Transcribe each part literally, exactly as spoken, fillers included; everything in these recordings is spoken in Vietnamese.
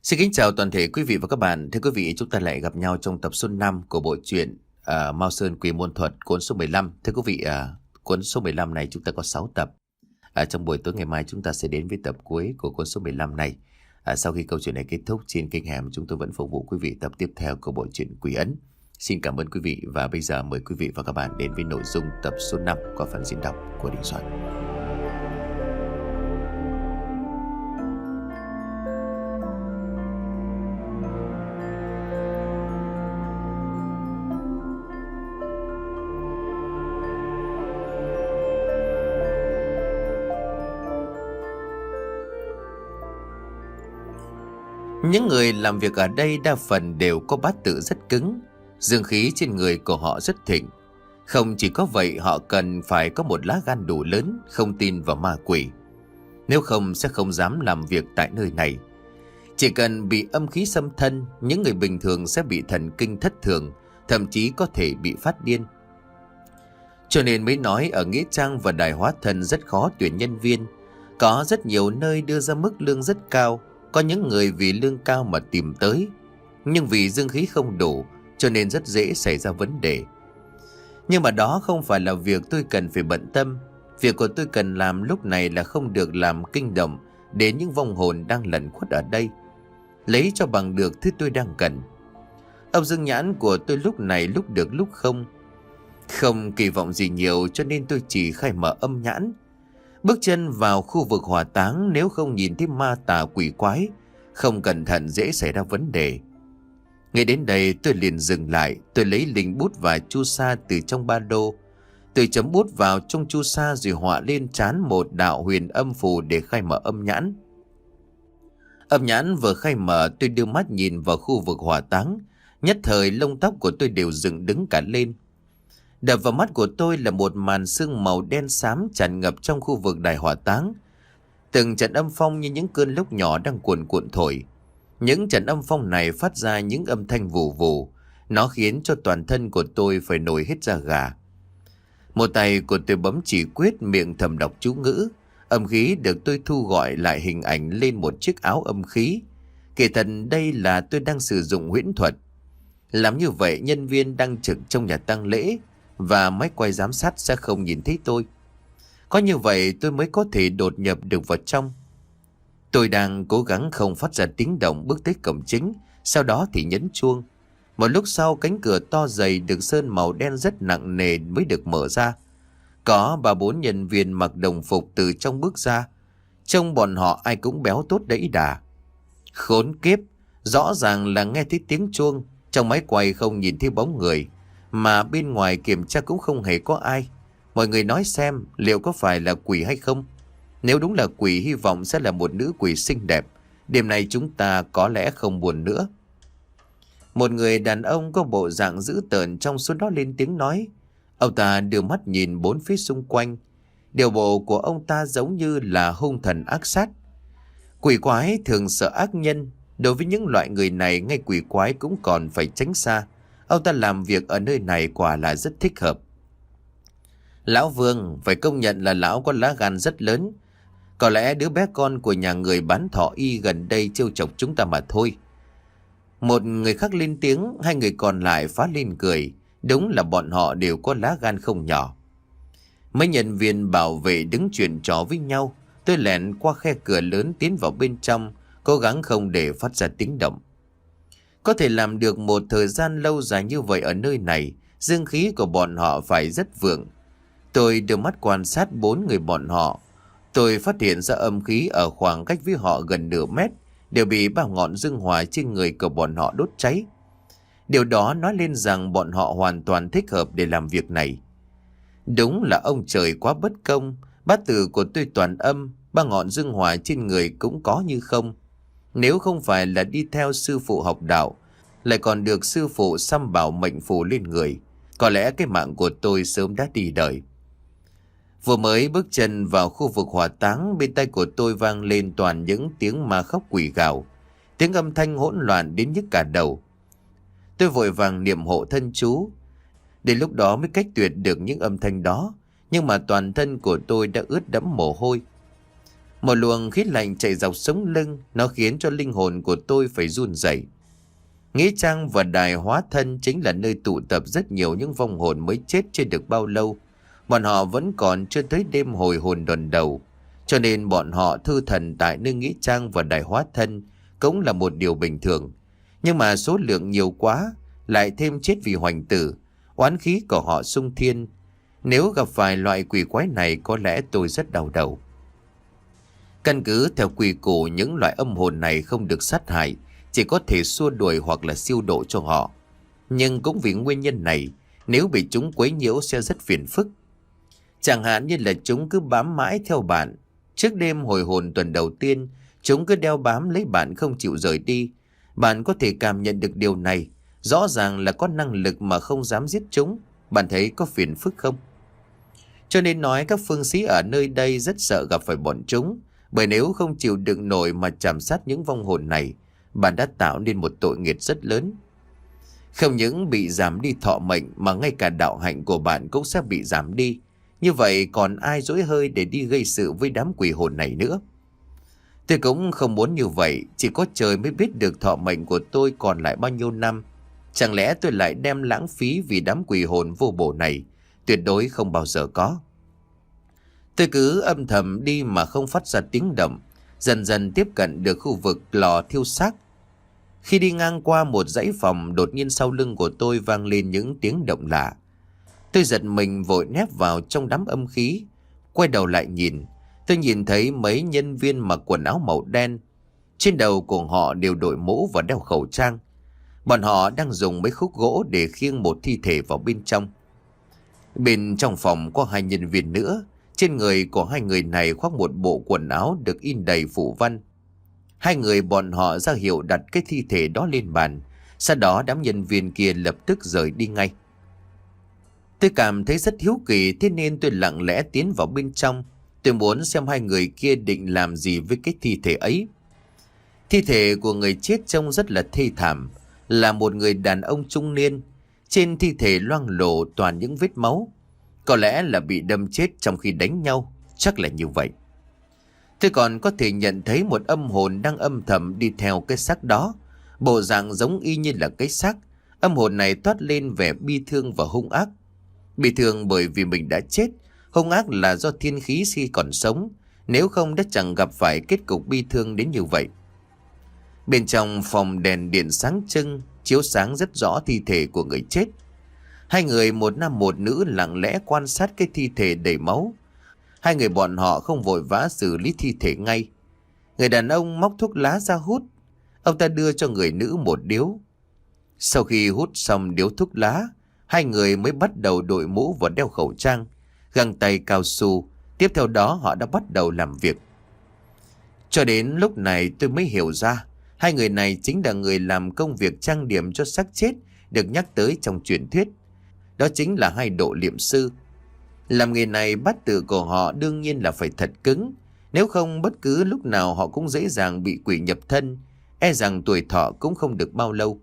Xin kính chào toàn thể quý vị và các bạn. Thưa quý vị, chúng ta lại gặp nhau trong tập số năm của bộ truyện uh, Mao Sơn Quỷ Môn Thuật cuốn số mười lăm. Thưa quý vị, uh, cuốn số mười lăm này chúng ta có sáu tập. Uh, trong buổi tối ngày mai chúng ta sẽ đến với tập cuối của cuốn số mười lăm này. Uh, sau khi câu chuyện này kết thúc, trên kênh Hẻm chúng tôi vẫn phục vụ quý vị tập tiếp theo của bộ truyện Quỷ Ấn. Xin cảm ơn quý vị và bây giờ mời quý vị và các bạn đến với nội dung tập số năm qua phần diễn đọc của Đình Soạn. Những người làm việc ở đây đa phần đều có bát tự rất cứng, dương khí trên người của họ rất thịnh. Không chỉ có vậy, họ cần phải có một lá gan đủ lớn, không tin vào ma quỷ. Nếu không sẽ không dám làm việc tại nơi này. Chỉ cần bị âm khí xâm thân, những người bình thường sẽ bị thần kinh thất thường, thậm chí có thể bị phát điên. Cho nên mới nói ở Nghĩa Trang và Đài Hóa Thân rất khó tuyển nhân viên. Có rất nhiều nơi đưa ra mức lương rất cao. Có những người vì lương cao mà tìm tới, nhưng vì dương khí không đủ cho nên rất dễ xảy ra vấn đề. Nhưng mà đó không phải là việc tôi cần phải bận tâm. Việc của tôi cần làm lúc này là không được làm kinh động đến những vong hồn đang lẩn khuất ở đây, lấy cho bằng được thứ tôi đang cần. Ông dương nhãn của tôi lúc này lúc được lúc không. Không kỳ vọng gì nhiều cho nên tôi chỉ khai mở âm nhãn. Bước chân vào khu vực hỏa táng, nếu không nhìn thấy ma tà quỷ quái, không cẩn thận dễ xảy ra vấn đề. Ngay đến đây tôi liền dừng lại. Tôi lấy linh bút và chu sa từ trong ba lô. Tôi chấm bút vào trong chu sa rồi họa lên trán một đạo huyền âm phù để khai mở âm nhãn. Âm nhãn vừa khai mở, tôi đưa mắt nhìn vào khu vực hỏa táng. Nhất thời lông tóc của tôi đều dựng đứng cả lên. Đập vào mắt của tôi là một màn sương màu đen xám tràn ngập trong khu vực đài hỏa táng. Từng trận âm phong như những cơn lốc nhỏ đang cuồn cuộn thổi. Những trận âm phong này phát ra những âm thanh vù vù. Nó khiến cho toàn thân của tôi phải nổi hết da gà. Một tay của tôi bấm chỉ quyết, miệng thầm đọc chú ngữ. Âm khí được tôi thu gọi lại hình ảnh lên một chiếc áo âm khí. Kể thật đây là tôi đang sử dụng huyễn thuật. Làm như vậy nhân viên đang trực trong nhà tang lễ và máy quay giám sát sẽ không nhìn thấy tôi. Có như vậy tôi mới có thể đột nhập được vào trong. Tôi đang cố gắng không phát ra tiếng động bước tới cổng chính, sau đó thì nhấn chuông. Một lúc sau cánh cửa to dày được sơn màu đen rất nặng nề mới được mở ra. Có ba bốn nhân viên mặc đồng phục từ trong bước ra. Trông bọn họ ai cũng béo tốt đẫy đà. Khốn kiếp, rõ ràng là nghe thấy tiếng chuông, trong máy quay không nhìn thấy bóng người, mà bên ngoài kiểm tra cũng không hề có ai. Mọi người nói xem liệu có phải là quỷ hay không. Nếu đúng là quỷ, hy vọng sẽ là một nữ quỷ xinh đẹp. Đêm nay chúng ta có lẽ không buồn nữa. Một người đàn ông có bộ dạng dữ tợn trong số đó lên tiếng nói. Ông ta đưa mắt nhìn bốn phía xung quanh. Điều bộ của ông ta giống như là hung thần ác sát. Quỷ quái thường sợ ác nhân. Đối với những loại người này, ngay quỷ quái cũng còn phải tránh xa. Ông ta làm việc ở nơi này quả là rất thích hợp. Lão Vương, phải công nhận là lão có lá gan rất lớn. Có lẽ đứa bé con của nhà người bán thỏ y gần đây trêu chọc chúng ta mà thôi. Một người khác lên tiếng, hai người còn lại phá lên cười. Đúng là bọn họ đều có lá gan không nhỏ. Mấy nhân viên bảo vệ đứng chuyện trò với nhau. Tôi lẻn qua khe cửa lớn tiến vào bên trong, cố gắng không để phát ra tiếng động. Có thể làm được một thời gian lâu dài như vậy ở nơi này, dương khí của bọn họ phải rất vượng. Tôi đưa mắt quan sát bốn người bọn họ. Tôi phát hiện ra âm khí ở khoảng cách với họ gần nửa mét đều bị ba ngọn dương hỏa trên người của bọn họ đốt cháy. Điều đó nói lên rằng bọn họ hoàn toàn thích hợp để làm việc này. Đúng là ông trời quá bất công. Bát tự của tôi toàn âm, ba ngọn dương hỏa trên người cũng có như không. Nếu không phải là đi theo sư phụ học đạo, lại còn được sư phụ xăm bảo mệnh phù lên người, có lẽ cái mạng của tôi sớm đã đi đời. Vừa mới bước chân vào khu vực hỏa táng, bên tai của tôi vang lên toàn những tiếng ma khóc quỷ gào. Tiếng âm thanh hỗn loạn đến nhức cả đầu. Tôi vội vàng niệm hộ thân chú. Đến lúc đó mới cách tuyệt được những âm thanh đó, nhưng mà toàn thân của tôi đã ướt đẫm mồ hôi. Một luồng khí lạnh chạy dọc sống lưng, nó khiến cho linh hồn của tôi phải run rẩy. Nghĩa trang và đài hóa thân chính là nơi tụ tập rất nhiều những vong hồn mới chết chưa được bao lâu. Bọn họ vẫn còn chưa tới đêm hồi hồn đòn đầu, cho nên bọn họ thư thần tại nơi nghĩa trang và đài hóa thân cũng là một điều bình thường. Nhưng mà số lượng nhiều quá, lại thêm chết vì hoành tử, oán khí của họ xung thiên. Nếu gặp phải loại quỷ quái này có lẽ tôi rất đau đầu. Căn cứ theo quy củ, những loại âm hồn này không được sát hại, chỉ có thể xua đuổi hoặc là siêu độ cho họ. Nhưng cũng vì nguyên nhân này, nếu bị chúng quấy nhiễu sẽ rất phiền phức. Chẳng hạn như là chúng cứ bám mãi theo bạn. Trước đêm hồi hồn tuần đầu tiên, chúng cứ đeo bám lấy bạn không chịu rời đi. Bạn có thể cảm nhận được điều này. Rõ ràng là có năng lực mà không dám giết chúng. Bạn thấy có phiền phức không? Cho nên nói các phương sĩ ở nơi đây rất sợ gặp phải bọn chúng. Bởi nếu không chịu đựng nổi mà chạm sát những vong hồn này, bạn đã tạo nên một tội nghiệp rất lớn. Không những bị giảm đi thọ mệnh mà ngay cả đạo hạnh của bạn cũng sẽ bị giảm đi. Như vậy còn ai dỗi hơi để đi gây sự với đám quỷ hồn này nữa? Tôi cũng không muốn như vậy, chỉ có trời mới biết được thọ mệnh của tôi còn lại bao nhiêu năm. Chẳng lẽ tôi lại đem lãng phí vì đám quỷ hồn vô bổ này? Tuyệt đối không bao giờ có. Tôi cứ âm thầm đi mà không phát ra tiếng động, dần dần tiếp cận được khu vực lò thiêu xác. Khi đi ngang qua một dãy phòng, đột nhiên sau lưng của tôi vang lên những tiếng động lạ. Tôi giật mình vội nép vào trong đám âm khí. Quay đầu lại nhìn, tôi nhìn thấy mấy nhân viên mặc quần áo màu đen. Trên đầu của họ đều đội mũ và đeo khẩu trang. Bọn họ đang dùng mấy khúc gỗ để khiêng một thi thể vào bên trong. Bên trong phòng có hai nhân viên nữa. Trên người của hai người này khoác một bộ quần áo được in đầy phù văn. Hai người bọn họ ra hiệu đặt cái thi thể đó lên bàn. Sau đó đám nhân viên kia lập tức rời đi ngay. Tôi cảm thấy rất hiếu kỳ, thế nên tôi lặng lẽ tiến vào bên trong. Tôi muốn xem hai người kia định làm gì với cái thi thể ấy. Thi thể của người chết trông rất là thê thảm, là một người đàn ông trung niên. Trên thi thể loang lổ toàn những vết máu. Có lẽ là bị đâm chết trong khi đánh nhau, chắc là như vậy. Tôi còn có thể nhận thấy một âm hồn đang âm thầm đi theo cái xác đó. Bộ dạng giống y như là cái xác. Âm hồn này toát lên vẻ bi thương và hung ác. Bi thương bởi vì mình đã chết, hung ác là do thiên khí khi còn sống. Nếu không đã chẳng gặp phải kết cục bi thương đến như vậy. Bên trong phòng đèn điện sáng trưng, chiếu sáng rất rõ thi thể của người chết. Hai người một nam một nữ lặng lẽ quan sát cái thi thể đầy máu. Hai người bọn họ không vội vã xử lý thi thể ngay. Người đàn ông móc thuốc lá ra hút. Ông ta đưa cho người nữ một điếu. Sau khi hút xong điếu thuốc lá, hai người mới bắt đầu đội mũ và đeo khẩu trang, găng tay cao su. Tiếp theo đó họ đã bắt đầu làm việc. Cho đến lúc này tôi mới hiểu ra, hai người này chính là người làm công việc trang điểm cho xác chết được nhắc tới trong truyền thuyết. Đó chính là hai độ liệm sư. Làm nghề này bát tự của họ đương nhiên là phải thật cứng. Nếu không bất cứ lúc nào họ cũng dễ dàng bị quỷ nhập thân. E rằng tuổi thọ cũng không được bao lâu.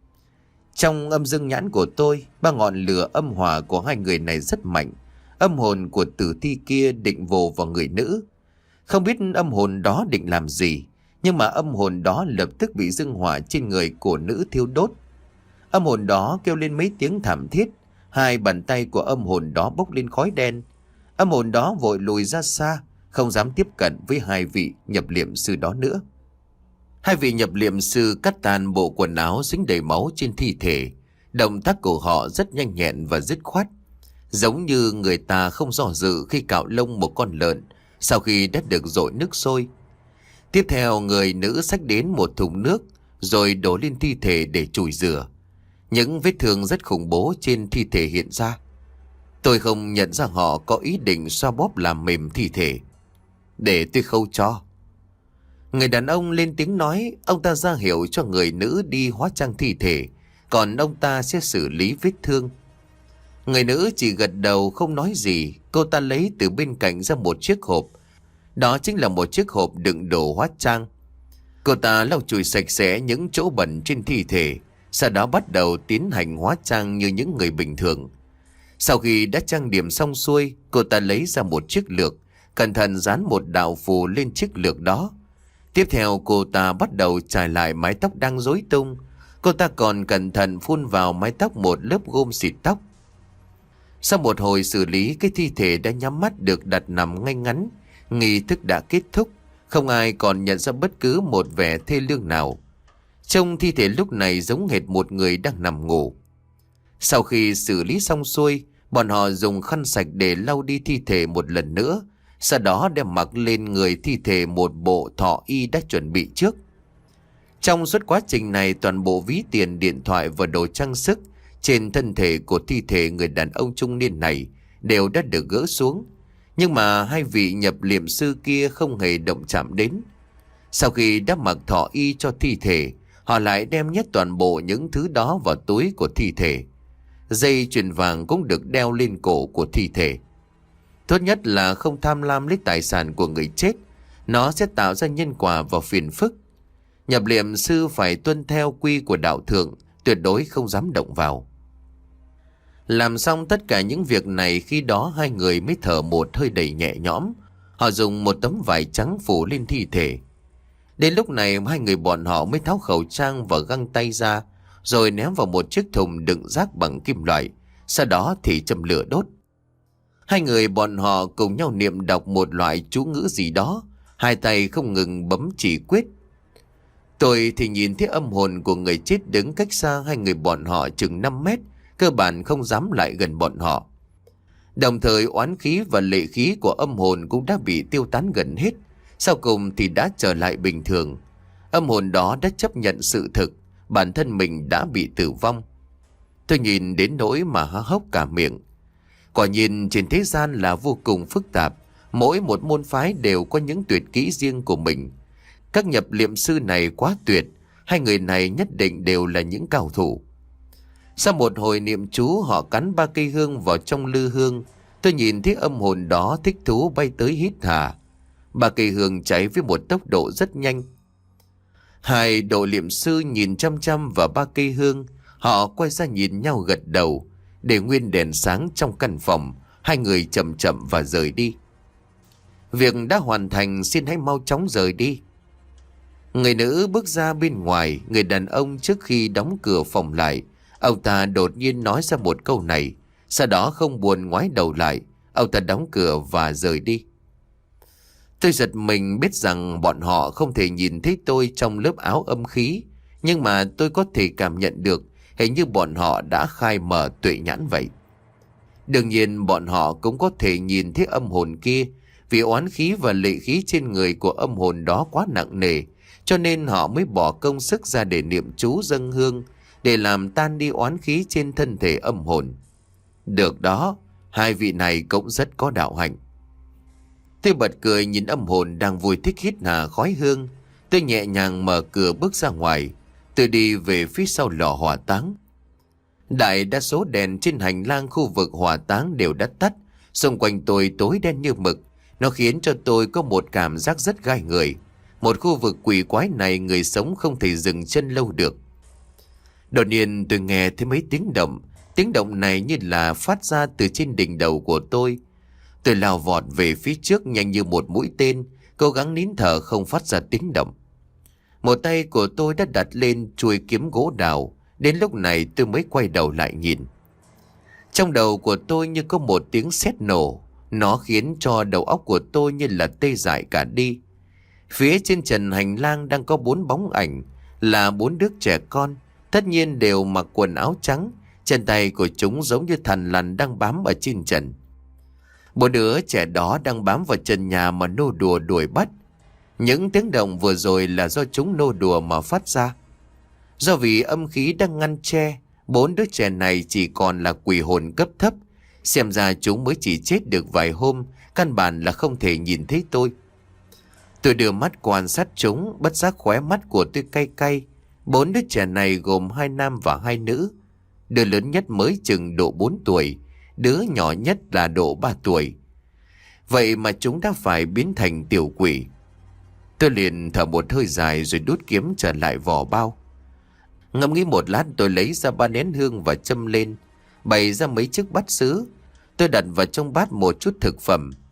Trong âm dương nhãn của tôi, ba ngọn lửa âm hỏa của hai người này rất mạnh. Âm hồn của tử thi kia định vồ vào người nữ. Không biết âm hồn đó định làm gì, nhưng mà âm hồn đó lập tức bị dương hỏa trên người của nữ thiêu đốt. Âm hồn đó kêu lên mấy tiếng thảm thiết. Hai bàn tay của âm hồn đó bốc lên khói đen. Âm hồn đó vội lùi ra xa, không dám tiếp cận với hai vị nhập liệm sư đó nữa. Hai vị nhập liệm sư cắt tàn bộ quần áo dính đầy máu trên thi thể. Động tác của họ rất nhanh nhẹn và dứt khoát, giống như người ta không do dự khi cạo lông một con lợn sau khi đã được dội nước sôi. Tiếp theo người nữ xách đến một thùng nước rồi đổ lên thi thể để chùi rửa. Những vết thương rất khủng bố trên thi thể hiện ra. Tôi không nhận ra họ có ý định xoa bóp làm mềm thi thể. Để tôi khâu cho. Người đàn ông lên tiếng nói, ông ta ra hiệu cho người nữ đi hóa trang thi thể, còn ông ta sẽ xử lý vết thương. Người nữ chỉ gật đầu không nói gì. Cô ta lấy từ bên cạnh ra một chiếc hộp. Đó chính là một chiếc hộp đựng đồ hóa trang. Cô ta lau chùi sạch sẽ những chỗ bẩn trên thi thể, sau đó bắt đầu tiến hành hóa trang như những người bình thường. Sau khi đã trang điểm xong xuôi, cô ta lấy ra một chiếc lược, cẩn thận dán một đạo phù lên chiếc lược đó. Tiếp theo cô ta bắt đầu trải lại mái tóc đang rối tung. Cô ta còn cẩn thận phun vào mái tóc một lớp gôm xịt tóc. Sau một hồi xử lý, cái thi thể đã nhắm mắt được đặt nằm ngay ngắn. Nghi thức đã kết thúc, không ai còn nhận ra bất cứ một vẻ thê lương nào. Trông thi thể lúc này giống hệt một người đang nằm ngủ. Sau khi xử lý xong xuôi, bọn họ dùng khăn sạch để lau đi thi thể một lần nữa. Sau đó đem mặc lên người thi thể một bộ thọ y đã chuẩn bị trước. Trong suốt quá trình này, toàn bộ ví tiền, điện thoại và đồ trang sức trên thân thể của thi thể người đàn ông trung niên này đều đã được gỡ xuống. Nhưng mà hai vị nhập liệm sư kia không hề động chạm đến. Sau khi đã mặc thọ y cho thi thể, họ lại đem nhét toàn bộ những thứ đó vào túi của thi thể. Dây chuyền vàng cũng được đeo lên cổ của thi thể. Tốt nhất là không tham lam lấy tài sản của người chết, nó sẽ tạo ra nhân quả và phiền phức. Nhập liệm sư phải tuân theo quy của đạo thượng, tuyệt đối không dám động vào. Làm xong tất cả những việc này, khi đó hai người mới thở một hơi đầy nhẹ nhõm. Họ dùng một tấm vải trắng phủ lên thi thể. Đến lúc này hai người bọn họ mới tháo khẩu trang và găng tay ra, rồi ném vào một chiếc thùng đựng rác bằng kim loại. Sau đó thì châm lửa đốt. Hai người bọn họ cùng nhau niệm đọc một loại chú ngữ gì đó, hai tay không ngừng bấm chỉ quyết. Tôi thì nhìn thấy âm hồn của người chết đứng cách xa hai người bọn họ chừng năm mét, cơ bản không dám lại gần bọn họ. Đồng thời oán khí và lệ khí của âm hồn cũng đã bị tiêu tán gần hết, sau cùng thì đã trở lại bình thường. Âm hồn đó đã chấp nhận sự thực, bản thân mình đã bị tử vong. Tôi nhìn đến nỗi mà há hốc cả miệng. Quả nhiên trên thế gian là vô cùng phức tạp, mỗi một môn phái đều có những tuyệt kỹ riêng của mình. Các nhập liệm sư này quá tuyệt, hai người này nhất định đều là những cao thủ. Sau một hồi niệm chú, họ cắn ba cây hương vào trong lư hương. Tôi nhìn thấy âm hồn đó thích thú bay tới hít hà. Ba cây hương cháy với một tốc độ rất nhanh. Hai độ liệm sư nhìn chăm chăm vào ba cây hương, họ quay ra nhìn nhau gật đầu. Để nguyên đèn sáng trong căn phòng, hai người chậm chậm và rời đi. Việc đã hoàn thành, xin hãy mau chóng rời đi. Người nữ bước ra bên ngoài. Người đàn ông trước khi đóng cửa phòng lại, ông ta đột nhiên nói ra một câu này. Sau đó không buồn ngoái đầu lại, ông ta đóng cửa và rời đi. Tôi giật mình biết rằng bọn họ không thể nhìn thấy tôi trong lớp áo âm khí, nhưng mà tôi có thể cảm nhận được hình như bọn họ đã khai mở tuệ nhãn vậy. Đương nhiên bọn họ cũng có thể nhìn thấy âm hồn kia, vì oán khí và lệ khí trên người của âm hồn đó quá nặng nề, cho nên họ mới bỏ công sức ra để niệm chú dâng hương, để làm tan đi oán khí trên thân thể âm hồn. Được đó, hai vị này cũng rất có đạo hạnh. Tôi bật cười nhìn âm hồn đang vui thích hít hà khói hương. Tôi nhẹ nhàng mở cửa bước ra ngoài. Tôi đi về phía sau lò hỏa táng. Đại đa số đèn trên hành lang khu vực hỏa táng đều đã tắt. Xung quanh tôi tối đen như mực. Nó khiến cho tôi có một cảm giác rất gai người. Một khu vực quỷ quái này người sống không thể dừng chân lâu được. Đột nhiên tôi nghe thấy mấy tiếng động. Tiếng động này như là phát ra từ trên đỉnh đầu của tôi. Tôi lao vọt về phía trước nhanh như một mũi tên, cố gắng nín thở không phát ra tiếng động. Một tay của tôi đã đặt lên chuôi kiếm gỗ đào. Đến lúc này tôi mới quay đầu lại nhìn. Trong đầu của tôi như có một tiếng sét nổ. Nó khiến cho đầu óc của tôi như là tê dại cả đi. Phía trên trần hành lang đang có bốn bóng ảnh, là bốn đứa trẻ con. Tất nhiên đều mặc quần áo trắng. Chân tay của chúng giống như thằn lằn đang bám ở trên trần. Bốn đứa trẻ đó đang bám vào trần nhà mà nô đùa đuổi bắt. Những tiếng động vừa rồi là do chúng nô đùa mà phát ra. Do vì âm khí đang ngăn che, bốn đứa trẻ này chỉ còn là quỷ hồn cấp thấp. Xem ra chúng mới chỉ chết được vài hôm, căn bản là không thể nhìn thấy tôi. Tôi đưa mắt quan sát chúng, bất giác khóe mắt của tôi cay cay. Bốn đứa trẻ này gồm hai nam và hai nữ. Đứa lớn nhất mới chừng độ bốn tuổi, đứa nhỏ nhất là độ ba tuổi. Vậy mà chúng đã phải biến thành tiểu quỷ. Tôi liền thở một hơi dài rồi đút kiếm trở lại vỏ bao. Ngẫm nghĩ một lát, tôi lấy ra ba nén hương và châm lên, bày ra mấy chiếc bát sứ. Tôi đặt vào trong bát một chút thực phẩm.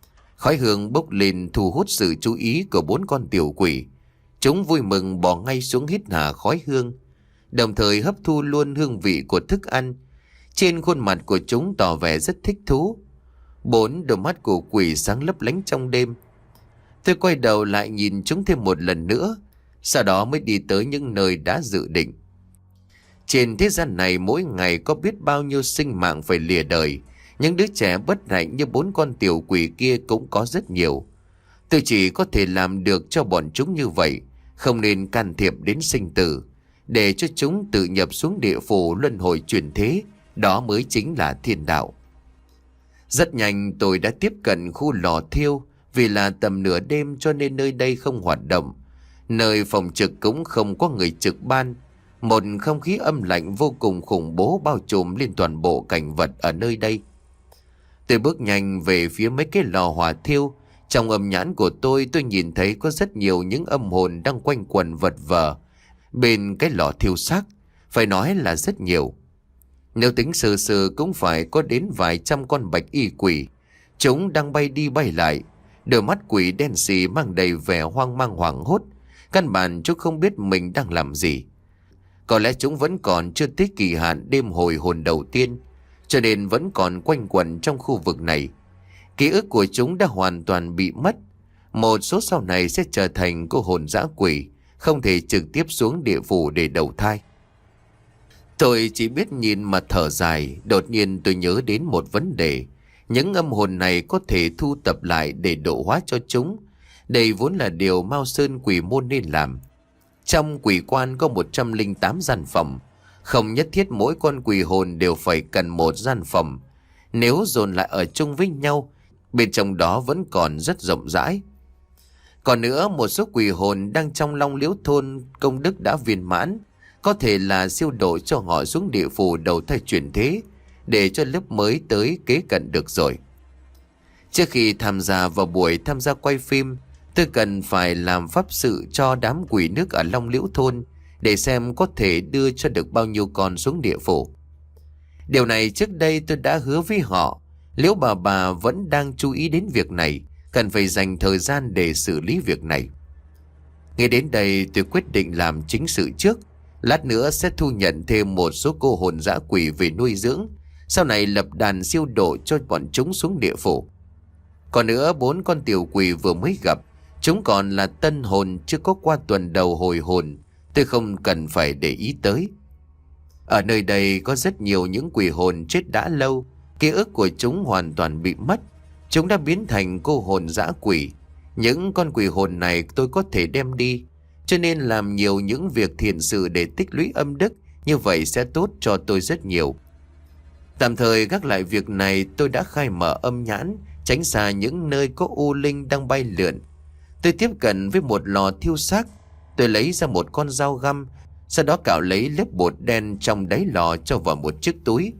Khói hương bốc lên thu hút sự chú ý của bốn con tiểu quỷ. Chúng vui mừng bò ngay xuống hít hà khói hương, đồng thời hấp thu luôn hương vị của thức ăn. Trên khuôn mặt của chúng tỏ vẻ rất thích thú. Bốn đôi mắt của quỷ sáng lấp lánh trong đêm. Tôi quay đầu lại nhìn chúng thêm một lần nữa, sau đó mới đi tới những nơi đã dự định. Trên thế gian này mỗi ngày có biết bao nhiêu sinh mạng phải lìa đời. Những đứa trẻ bất hạnh như bốn con tiểu quỷ kia cũng có rất nhiều. Tôi chỉ có thể làm được cho bọn chúng như vậy, không nên can thiệp đến sinh tử, để cho chúng tự nhập xuống địa phủ luân hồi chuyển thế. Đó mới chính là thiên đạo. Rất nhanh tôi đã tiếp cận khu lò thiêu. Vì là tầm nửa đêm cho nên nơi đây không hoạt động. Nơi phòng trực cũng không có người trực ban. Một không khí âm lạnh vô cùng khủng bố bao trùm lên toàn bộ cảnh vật ở nơi đây. Tôi bước nhanh về phía mấy cái lò hỏa thiêu. Trong âm nhãn của tôi tôi nhìn thấy có rất nhiều những âm hồn đang quanh quẩn vật vờ bên cái lò thiêu xác. Phải nói là rất nhiều. Nếu tính sơ sơ cũng phải có đến vài trăm con bạch y quỷ. Chúng đang bay đi bay lại. Đôi mắt quỷ đen xì mang đầy vẻ hoang mang hoảng hốt. Căn bản chúng không biết mình đang làm gì. Có lẽ chúng vẫn còn chưa tới kỳ hạn đêm hồi hồn đầu tiên, cho nên vẫn còn quanh quẩn trong khu vực này. Ký ức của chúng đã hoàn toàn bị mất. Một số sau này sẽ trở thành cô hồn dã quỷ, không thể trực tiếp xuống địa phủ để đầu thai. Tôi chỉ biết nhìn mà thở dài. Đột nhiên tôi nhớ đến một vấn đề. Những âm hồn này có thể thu tập lại để độ hóa cho chúng. Đây vốn là điều Mao Sơn Quỷ Môn nên làm. Trong quỷ quan có một trăm lẻ tám gian phòng. Không nhất thiết mỗi con quỷ hồn đều phải cần một gian phòng. Nếu dồn lại ở chung với nhau, bên trong đó vẫn còn rất rộng rãi. Còn nữa, một số quỷ hồn đang trong Long Liễu Thôn công đức đã viên mãn, có thể là siêu độ cho họ xuống địa phủ đầu thai chuyển thế, để cho lớp mới tới kế cận được rồi. Trước khi tham gia vào buổi tham gia quay phim, tôi cần phải làm pháp sự cho đám quỷ nước ở Long Liễu Thôn, để xem có thể đưa cho được bao nhiêu con xuống địa phủ. Điều này trước đây tôi đã hứa với họ. Nếu bà bà vẫn đang chú ý đến việc này, cần phải dành thời gian để xử lý việc này. Nghe đến đây tôi quyết định làm chính sự trước. Lát nữa sẽ thu nhận thêm một số cô hồn dã quỷ về nuôi dưỡng, sau này lập đàn siêu độ cho bọn chúng xuống địa phủ. Còn nữa, bốn con tiểu quỷ vừa mới gặp, chúng còn là tân hồn chưa có qua tuần đầu hồi hồn, tôi không cần phải để ý tới. Ở nơi đây có rất nhiều những quỷ hồn chết đã lâu, ký ức của chúng hoàn toàn bị mất. Chúng đã biến thành cô hồn dã quỷ. Những con quỷ hồn này tôi có thể đem đi, cho nên làm nhiều những việc thiện sự để tích lũy âm đức, như vậy sẽ tốt cho tôi rất nhiều. Tạm thời gác lại việc này, tôi đã khai mở âm nhãn, tránh xa những nơi có u linh đang bay lượn. Tôi tiếp cận với một lò thiêu xác. Tôi lấy ra một con dao găm, sau đó cạo lấy lớp bột đen trong đáy lò cho vào một chiếc túi.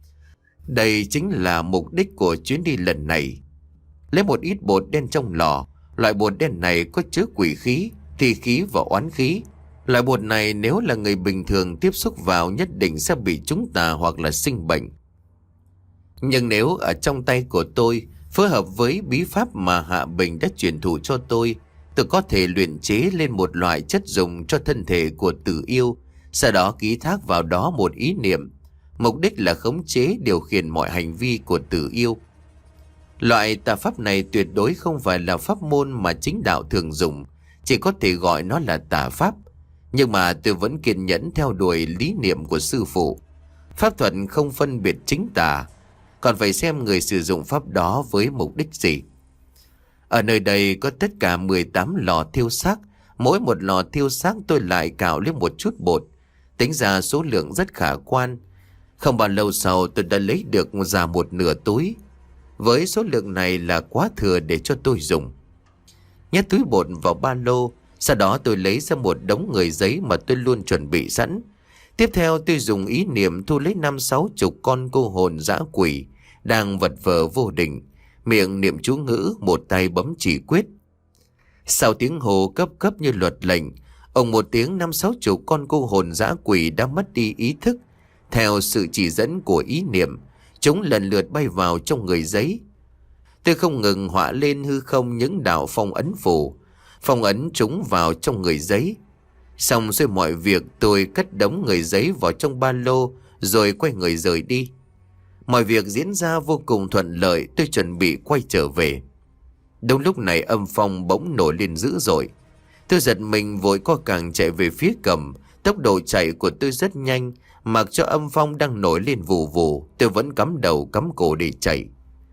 Đây chính là mục đích của chuyến đi lần này. Lấy một ít bột đen trong lò. Loại bột đen này có chứa quỷ khí, thi khí và oán khí. Loại bột này nếu là người bình thường tiếp xúc vào nhất định sẽ bị trúng tà hoặc là sinh bệnh. Nhưng nếu ở trong tay của tôi, phối hợp với bí pháp mà Hạ Bình đã truyền thụ cho tôi, tôi có thể luyện chế lên một loại chất dùng cho thân thể của tử yêu, sau đó ký thác vào đó một ý niệm. Mục đích là khống chế điều khiển mọi hành vi của tử yêu. Loại tà pháp này tuyệt đối không phải là pháp môn mà chính đạo thường dùng, chỉ có thể gọi nó là tà pháp. Nhưng mà tôi vẫn kiên nhẫn theo đuổi lý niệm của sư phụ. Pháp thuật không phân biệt chính tà, còn phải xem người sử dụng pháp đó với mục đích gì. Ở nơi đây có tất cả mười tám lò thiêu xác. Mỗi một lò thiêu xác tôi lại cạo lên một chút bột. Tính ra số lượng rất khả quan. Không bao lâu sau tôi đã lấy được ra một nửa túi. Với số lượng này là quá thừa để cho tôi dùng. Nhét túi bột vào ba lô. Sau đó tôi lấy ra một đống người giấy mà tôi luôn chuẩn bị sẵn. Tiếp theo tôi dùng ý niệm thu lấy năm sáu chục con cô hồn dã quỷ đang vật vờ vô định, miệng niệm chú ngữ, một tay bấm chỉ quyết. Sau tiếng hồ cấp cấp như luật lệnh, ông một tiếng năm sáu chục con cô hồn dã quỷ đã mất đi ý thức. Theo sự chỉ dẫn của ý niệm, chúng lần lượt bay vào trong người giấy. Tôi không ngừng họa lên hư không những đạo phong ấn phù, phong ấn chúng vào trong người giấy. Xong rồi mọi việc tôi cất đống người giấy vào trong ba lô rồi quay người rời đi. Mọi việc diễn ra vô cùng thuận lợi, tôi chuẩn bị quay trở về. Đúng lúc này âm phong bỗng nổi lên dữ dội. Tôi giật mình vội co càng chạy về phía cầm. Tốc độ chạy của tôi rất nhanh, mặc cho âm phong đang nổi lên vù vù, tôi vẫn cắm đầu cắm cổ để chạy.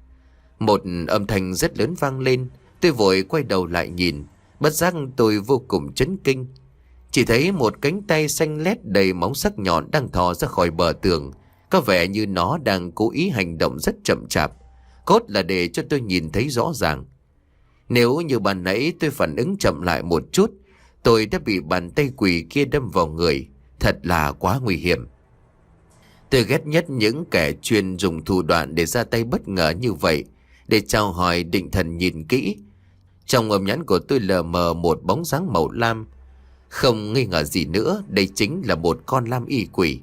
Một âm thanh rất lớn vang lên, tôi vội quay đầu lại nhìn, bất giác tôi vô cùng chấn kinh. Chỉ thấy một cánh tay xanh lét đầy móng sắc nhọn đang thò ra khỏi bờ tường, có vẻ như nó đang cố ý hành động rất chậm chạp, cốt là để cho tôi nhìn thấy rõ ràng. Nếu như ban nãy tôi phản ứng chậm lại một chút, tôi đã bị bàn tay quỷ kia đâm vào người, thật là quá nguy hiểm. Tôi ghét nhất những kẻ chuyên dùng thủ đoạn để ra tay bất ngờ như vậy. Để chào hỏi định thần nhìn kỹ, trong âm nhãn của tôi lờ mờ một bóng dáng màu lam. Không nghi ngờ gì nữa, đây chính là một con lam y quỷ.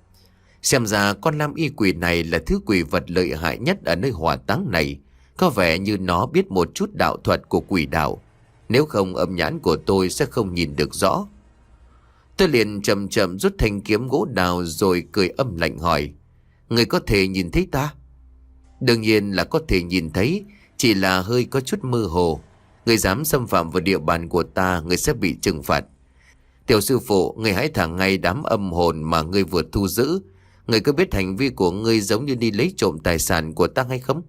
Xem ra con lam y quỷ này là thứ quỷ vật lợi hại nhất ở nơi hỏa táng này. Có vẻ như nó biết một chút đạo thuật của quỷ đạo, nếu không âm nhãn của tôi sẽ không nhìn được rõ. Tôi liền chậm chậm rút thanh kiếm gỗ đào rồi cười âm lạnh hỏi: người có thể nhìn thấy ta? Đương nhiên là có thể nhìn thấy, chỉ là hơi có chút mơ hồ. Người dám xâm phạm vào địa bàn của ta, người sẽ bị trừng phạt. Tiểu sư phụ, người hãy thả ngay đám âm hồn mà người vừa thu giữ. Người có biết hành vi của người giống như đi lấy trộm tài sản của ta hay không?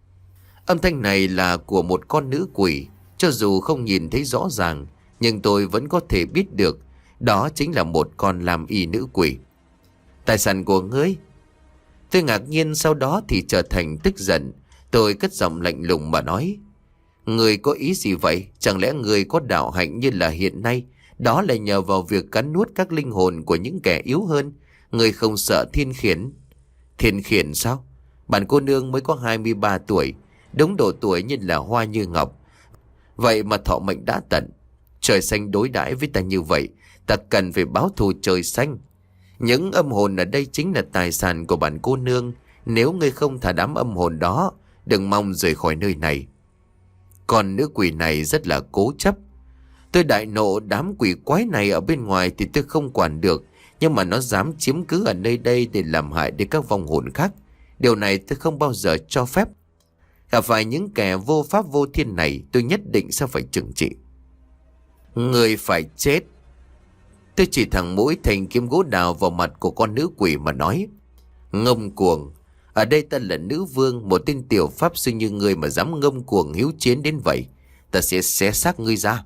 Âm thanh này là của một con nữ quỷ. Cho dù không nhìn thấy rõ ràng, nhưng tôi vẫn có thể biết được đó chính là một con lam y nữ quỷ. Tài sản của ngươi? Tôi ngạc nhiên, sau đó thì trở thành tức giận. Tôi cất giọng lạnh lùng mà nói: người có ý gì vậy? Chẳng lẽ người có đạo hạnh như là hiện nay, đó là nhờ vào việc cắn nuốt các linh hồn của những kẻ yếu hơn? Người không sợ thiên khiển? Thiên khiển sao? Bản cô nương mới có hai mươi ba tuổi, đúng độ tuổi như là hoa như ngọc, vậy mà thọ mệnh đã tận. Trời xanh đối đãi với ta như vậy, ta cần phải báo thù trời xanh. Những âm hồn ở đây chính là tài sản của bản cô nương. Nếu ngươi không thả đám âm hồn đó, đừng mong rời khỏi nơi này. Còn nữ quỷ này rất là cố chấp. Tôi đại nộ, đám quỷ quái này ở bên ngoài thì tôi không quản được, nhưng mà nó dám chiếm cứ ở nơi đây để làm hại đến các vong hồn khác. Điều này tôi không bao giờ cho phép. Gặp phải những kẻ vô pháp vô thiên này, tôi nhất định sẽ phải trừng trị. Người phải chết. Tôi chỉ thẳng mũi thành kiếm gỗ đào vào mặt của con nữ quỷ mà nói: ngông cuồng, ở đây ta là nữ vương, một tên tiểu pháp sư như ngươi mà dám ngông cuồng hiếu chiến đến vậy, ta sẽ xé xác ngươi ra.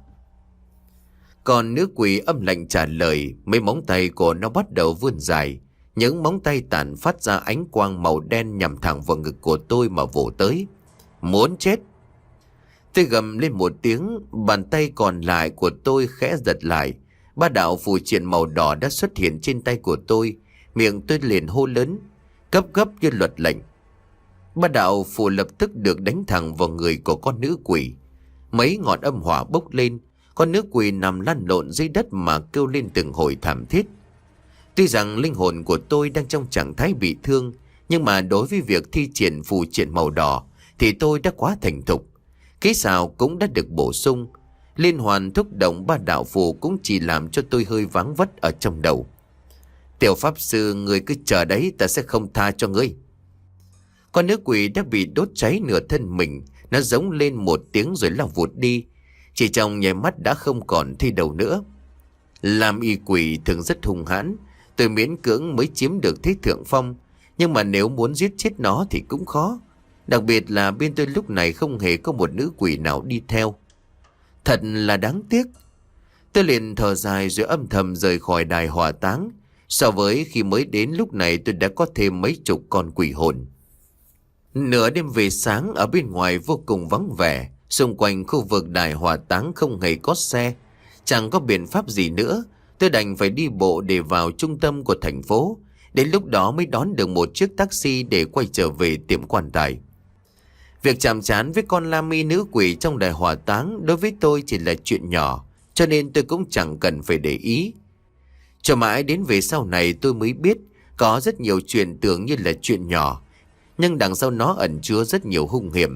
Còn nữ quỷ âm lạnh trả lời, mấy móng tay của nó bắt đầu vươn dài. Những móng tay tản phát ra ánh quang màu đen nhằm thẳng vào ngực của tôi mà vồ tới. Muốn chết? Tôi gầm lên một tiếng, bàn tay còn lại của tôi khẽ giật lại. Ba đạo phù triện màu đỏ đã xuất hiện trên tay của tôi. Miệng tôi liền hô lớn, cấp gấp như luật lệnh. Ba đạo phù lập tức được đánh thẳng vào người của con nữ quỷ. Mấy ngọn âm hỏa bốc lên, con nữ quỷ nằm lăn lộn dưới đất mà kêu lên từng hồi thảm thiết. Tuy rằng linh hồn của tôi đang trong trạng thái bị thương, nhưng mà đối với việc thi triển phù triện màu đỏ thì tôi đã quá thành thục. Kỹ xảo cũng đã được bổ sung. Liên hoàn thúc động ba đạo phù cũng chỉ làm cho tôi hơi váng vất ở trong đầu. Tiểu pháp sư, người cứ chờ đấy, ta sẽ không tha cho ngươi. Con nữ quỷ đã bị đốt cháy nửa thân mình. Nó giống lên một tiếng rồi lao vụt đi. Chỉ trong nháy mắt đã không còn thi đầu nữa. Làm y quỷ thường rất hung hãn. Tôi miễn cưỡng mới chiếm được thế thượng phong, nhưng mà nếu muốn giết chết nó thì cũng khó. Đặc biệt là bên tôi lúc này không hề có một nữ quỷ nào đi theo. Thật là đáng tiếc. Tôi liền thở dài rồi âm thầm rời khỏi đài hỏa táng. So với khi mới đến lúc này, tôi đã có thêm mấy chục con quỷ hồn. Nửa đêm về sáng, ở bên ngoài vô cùng vắng vẻ. Xung quanh khu vực đài hỏa táng không hề có xe, chẳng có biện pháp gì nữa. Tôi đành phải đi bộ để vào trung tâm của thành phố. Đến lúc đó mới đón được một chiếc taxi để quay trở về tiệm quan tài. Việc chạm trán với con la mi nữ quỷ trong đài hỏa táng đối với tôi chỉ là chuyện nhỏ, cho nên tôi cũng chẳng cần phải để ý. Cho mãi đến về sau này tôi mới biết có rất nhiều chuyện tưởng như là chuyện nhỏ, nhưng đằng sau nó ẩn chứa rất nhiều hung hiểm.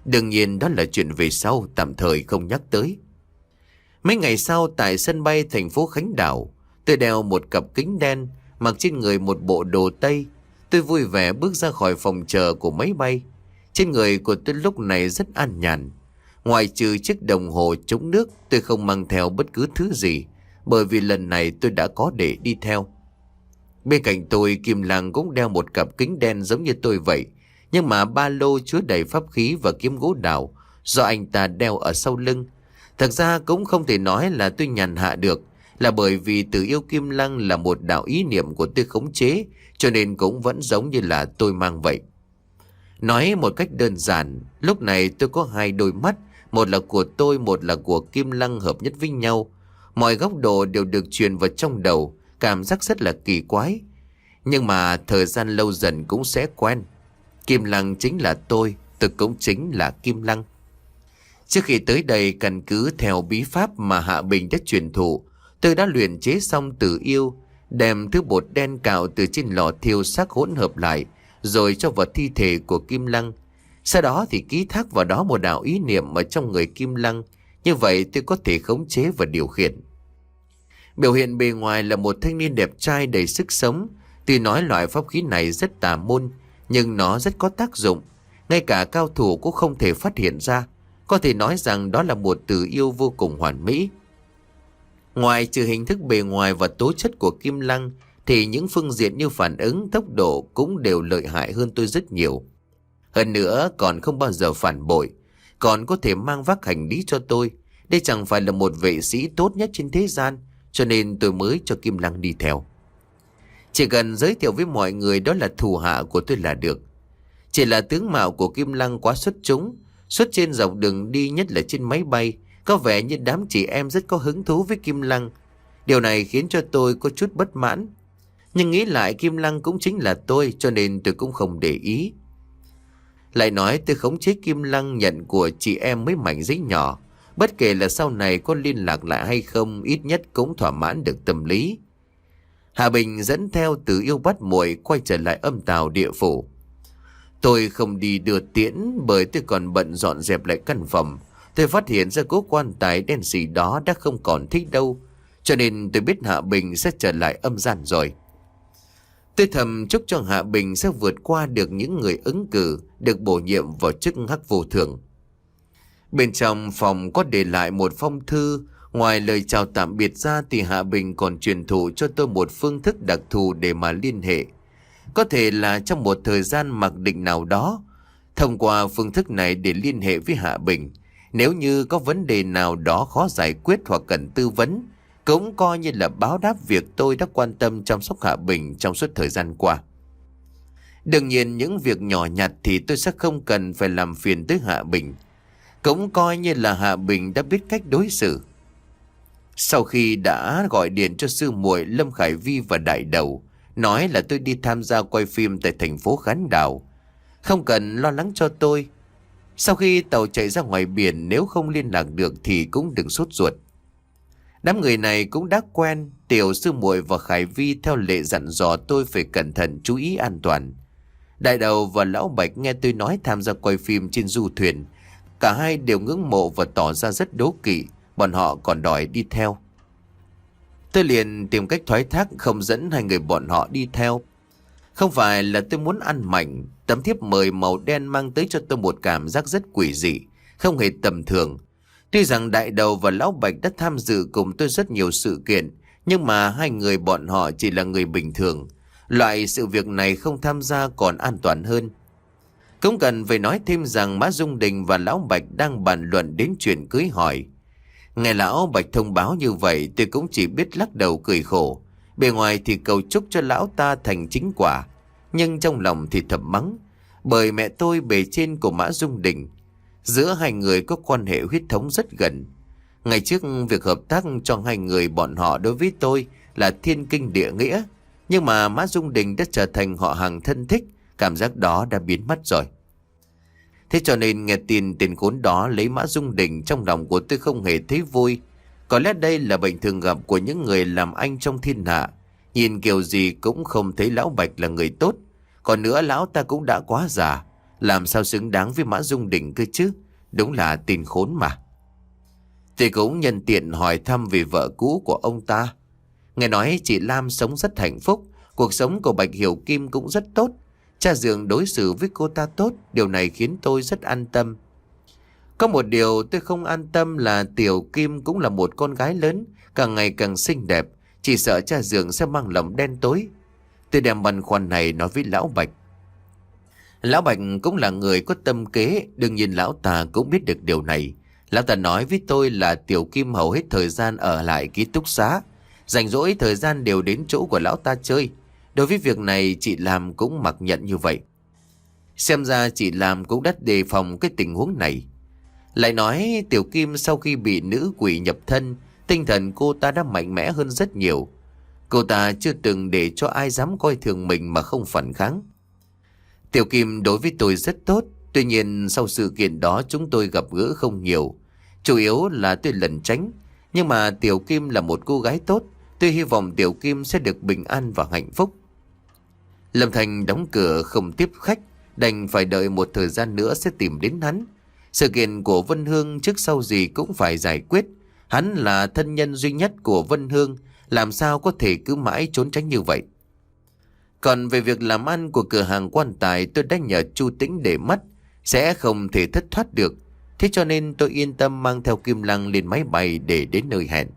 Đương nhiên đó là chuyện về sau, tạm thời không nhắc tới. Mấy ngày sau tại sân bay thành phố Khánh Đảo, tôi đeo một cặp kính đen, mặc trên người một bộ đồ tây. Tôi vui vẻ bước ra khỏi phòng chờ của máy bay. Trên người của tôi lúc này rất an nhàn. Ngoài trừ chiếc đồng hồ chống nước, tôi không mang theo bất cứ thứ gì, bởi vì lần này tôi đã có để đi theo. Bên cạnh tôi, Kim Lăng cũng đeo một cặp kính đen giống như tôi vậy, nhưng mà ba lô chứa đầy pháp khí và kiếm gỗ đào do anh ta đeo ở sau lưng. Thật ra cũng không thể nói là tôi nhàn hạ được, là bởi vì Từ Yêu Kim Lăng là một đạo ý niệm của tôi khống chế, cho nên cũng vẫn giống như là tôi mang vậy. Nói một cách đơn giản, lúc này tôi có hai đôi mắt, một là của tôi, một là của Kim Lăng hợp nhất với nhau. Mọi góc độ đều được truyền vào trong đầu, cảm giác rất là kỳ quái. Nhưng mà thời gian lâu dần cũng sẽ quen. Kim Lăng chính là tôi, tôi cũng chính là Kim Lăng. Trước khi tới đây, căn cứ theo bí pháp mà Hạ Bình đã truyền thụ, tôi đã luyện chế xong Tử Yêu, đem thứ bột đen cạo từ trên lò thiêu xác hỗn hợp lại, rồi cho vào thi thể của Kim Lăng. Sau đó thì ký thác vào đó một đạo ý niệm ở trong người Kim Lăng. Như vậy tôi có thể khống chế và điều khiển. Biểu hiện bề ngoài là một thanh niên đẹp trai đầy sức sống. Tuy nói loại pháp khí này rất tà môn, nhưng nó rất có tác dụng. Ngay cả cao thủ cũng không thể phát hiện ra. Có thể nói rằng đó là một Tử Yêu vô cùng hoàn mỹ. Ngoài trừ hình thức bề ngoài và tố chất của Kim Lăng, thì những phương diện như phản ứng, tốc độ cũng đều lợi hại hơn tôi rất nhiều. Hơn nữa còn không bao giờ phản bội, còn có thể mang vác hành lý cho tôi. Đây chẳng phải là một vệ sĩ tốt nhất trên thế gian, cho nên tôi mới cho Kim Lăng đi theo. Chỉ cần giới thiệu với mọi người đó là thủ hạ của tôi là được. Chỉ là tướng mạo của Kim Lăng quá xuất chúng, suốt trên dọc đường đi, nhất là trên máy bay, có vẻ như đám chị em rất có hứng thú với Kim Lăng. Điều này khiến cho tôi có chút bất mãn. Nhưng nghĩ lại Kim Lăng cũng chính là tôi, cho nên tôi cũng không để ý. Lại nói tôi khống chế Kim Lăng nhận của chị em mấy mảnh giấy nhỏ. Bất kể là sau này có liên lạc lại hay không, ít nhất cũng thỏa mãn được tâm lý. Hạ Bình dẫn theo Tử Yêu bắt muội quay trở lại Âm Tào địa phủ. Tôi không đi đưa tiễn bởi tôi còn bận dọn dẹp lại căn phòng. Tôi phát hiện ra cố quan tài đen xì đó đã không còn thích đâu, cho nên tôi biết Hạ Bình sẽ trở lại âm gian rồi. Tôi thầm chúc cho Hạ Bình sẽ vượt qua được những người ứng cử, được bổ nhiệm vào chức Hắc Vô Thường. Bên trong phòng có để lại một phong thư. Ngoài lời chào tạm biệt ra thì Hạ Bình còn truyền thụ cho tôi một phương thức đặc thù để mà liên hệ. Có thể là trong một thời gian mặc định nào đó, thông qua phương thức này để liên hệ với Hạ Bình. Nếu như có vấn đề nào đó khó giải quyết hoặc cần tư vấn, cũng coi như là báo đáp việc tôi đã quan tâm chăm sóc Hạ Bình trong suốt thời gian qua. Đương nhiên những việc nhỏ nhặt thì tôi sẽ không cần phải làm phiền tới Hạ Bình. Cũng coi như là Hạ Bình đã biết cách đối xử. Sau khi đã gọi điện cho sư muội Lâm Khải Vi và Đại Đầu, nói là tôi đi tham gia quay phim tại thành phố Khánh Đảo, không cần lo lắng cho tôi. Sau khi tàu chạy ra ngoài biển, nếu không liên lạc được thì cũng đừng sốt ruột. Đám người này cũng đã quen. Tiểu sư muội và Khải Vi theo lệ dặn dò tôi phải cẩn thận, chú ý an toàn. Đại Đầu và Lão Bạch nghe tôi nói tham gia quay phim trên du thuyền, cả hai đều ngưỡng mộ và tỏ ra rất đố kỵ. Bọn họ còn đòi đi theo. Tôi liền tìm cách thoái thác không dẫn hai người bọn họ đi theo. Không phải là tôi muốn ăn mảnh. Tấm thiếp mời màu đen mang tới cho tôi một cảm giác rất quỷ dị, không hề tầm thường. Tuy rằng Đại Đầu và Lão Bạch đã tham dự cùng tôi rất nhiều sự kiện, nhưng mà hai người bọn họ chỉ là người bình thường. Loại sự việc này không tham gia còn an toàn hơn. Cũng cần phải nói thêm rằng Mã Dung Đình và Lão Bạch đang bàn luận đến chuyện cưới hỏi. Nghe Lão Bạch thông báo như vậy, tôi cũng chỉ biết lắc đầu cười khổ. Bề ngoài thì cầu chúc cho lão ta thành chính quả, nhưng trong lòng thì thầm mắng. Bởi mẹ tôi bề trên của Mã Dung Đình, giữa hai người có quan hệ huyết thống rất gần. Ngày trước việc hợp tác cho hai người bọn họ đối với tôi là thiên kinh địa nghĩa, nhưng mà Mã Dung Đình đã trở thành họ hàng thân thích, cảm giác đó đã biến mất rồi. Thế cho nên nghe tin tên khốn đó lấy Mã Dung Đình, trong lòng của tôi không hề thấy vui. Có lẽ đây là bệnh thường gặp của những người làm anh trong thiên hạ. Nhìn kiểu gì cũng không thấy Lão Bạch là người tốt. Còn nữa lão ta cũng đã quá già. Làm sao xứng đáng với Mã Dung Đình cơ chứ? Đúng là tin khốn mà. Tôi cũng nhân tiện hỏi thăm về vợ cũ của ông ta. Nghe nói chị Lam sống rất hạnh phúc, cuộc sống của Bạch Hiểu Kim cũng rất tốt. Cha dượng đối xử với cô ta tốt, điều này khiến tôi rất an tâm. Có một điều tôi không an tâm là Tiểu Kim cũng là một con gái lớn, càng ngày càng xinh đẹp. Chỉ sợ cha dượng sẽ mang lòng đen tối. Tôi đem băn khoăn này nói với Lão Bạch. Lão Bạch cũng là người có tâm kế, đương nhiên lão ta cũng biết được điều này. Lão ta nói với tôi là Tiểu Kim hầu hết thời gian ở lại ký túc xá, rảnh rỗi thời gian đều đến chỗ của lão ta chơi. Đối với việc này chị làm cũng mặc nhận như vậy. Xem ra chị làm cũng đã đề phòng cái tình huống này. Lại nói Tiểu Kim sau khi bị nữ quỷ nhập thân, tinh thần cô ta đã mạnh mẽ hơn rất nhiều. Cô ta chưa từng để cho ai dám coi thường mình mà không phản kháng. Tiểu Kim đối với tôi rất tốt. Tuy nhiên sau sự kiện đó chúng tôi gặp gỡ không nhiều. Chủ yếu là tôi lẩn tránh. Nhưng mà Tiểu Kim là một cô gái tốt. Tôi hy vọng Tiểu Kim sẽ được bình an và hạnh phúc. Lâm Thành đóng cửa không tiếp khách, đành phải đợi một thời gian nữa sẽ tìm đến hắn. Sự kiện của Vân Hương trước sau gì cũng phải giải quyết. Hắn là thân nhân duy nhất của Vân Hương, làm sao có thể cứ mãi trốn tránh như vậy. Còn về việc làm ăn của cửa hàng quan tài, tôi đã nhờ Chu Tĩnh để mắt, sẽ không thể thất thoát được. Thế cho nên tôi yên tâm mang theo Kim Lăng lên máy bay để đến nơi hẹn.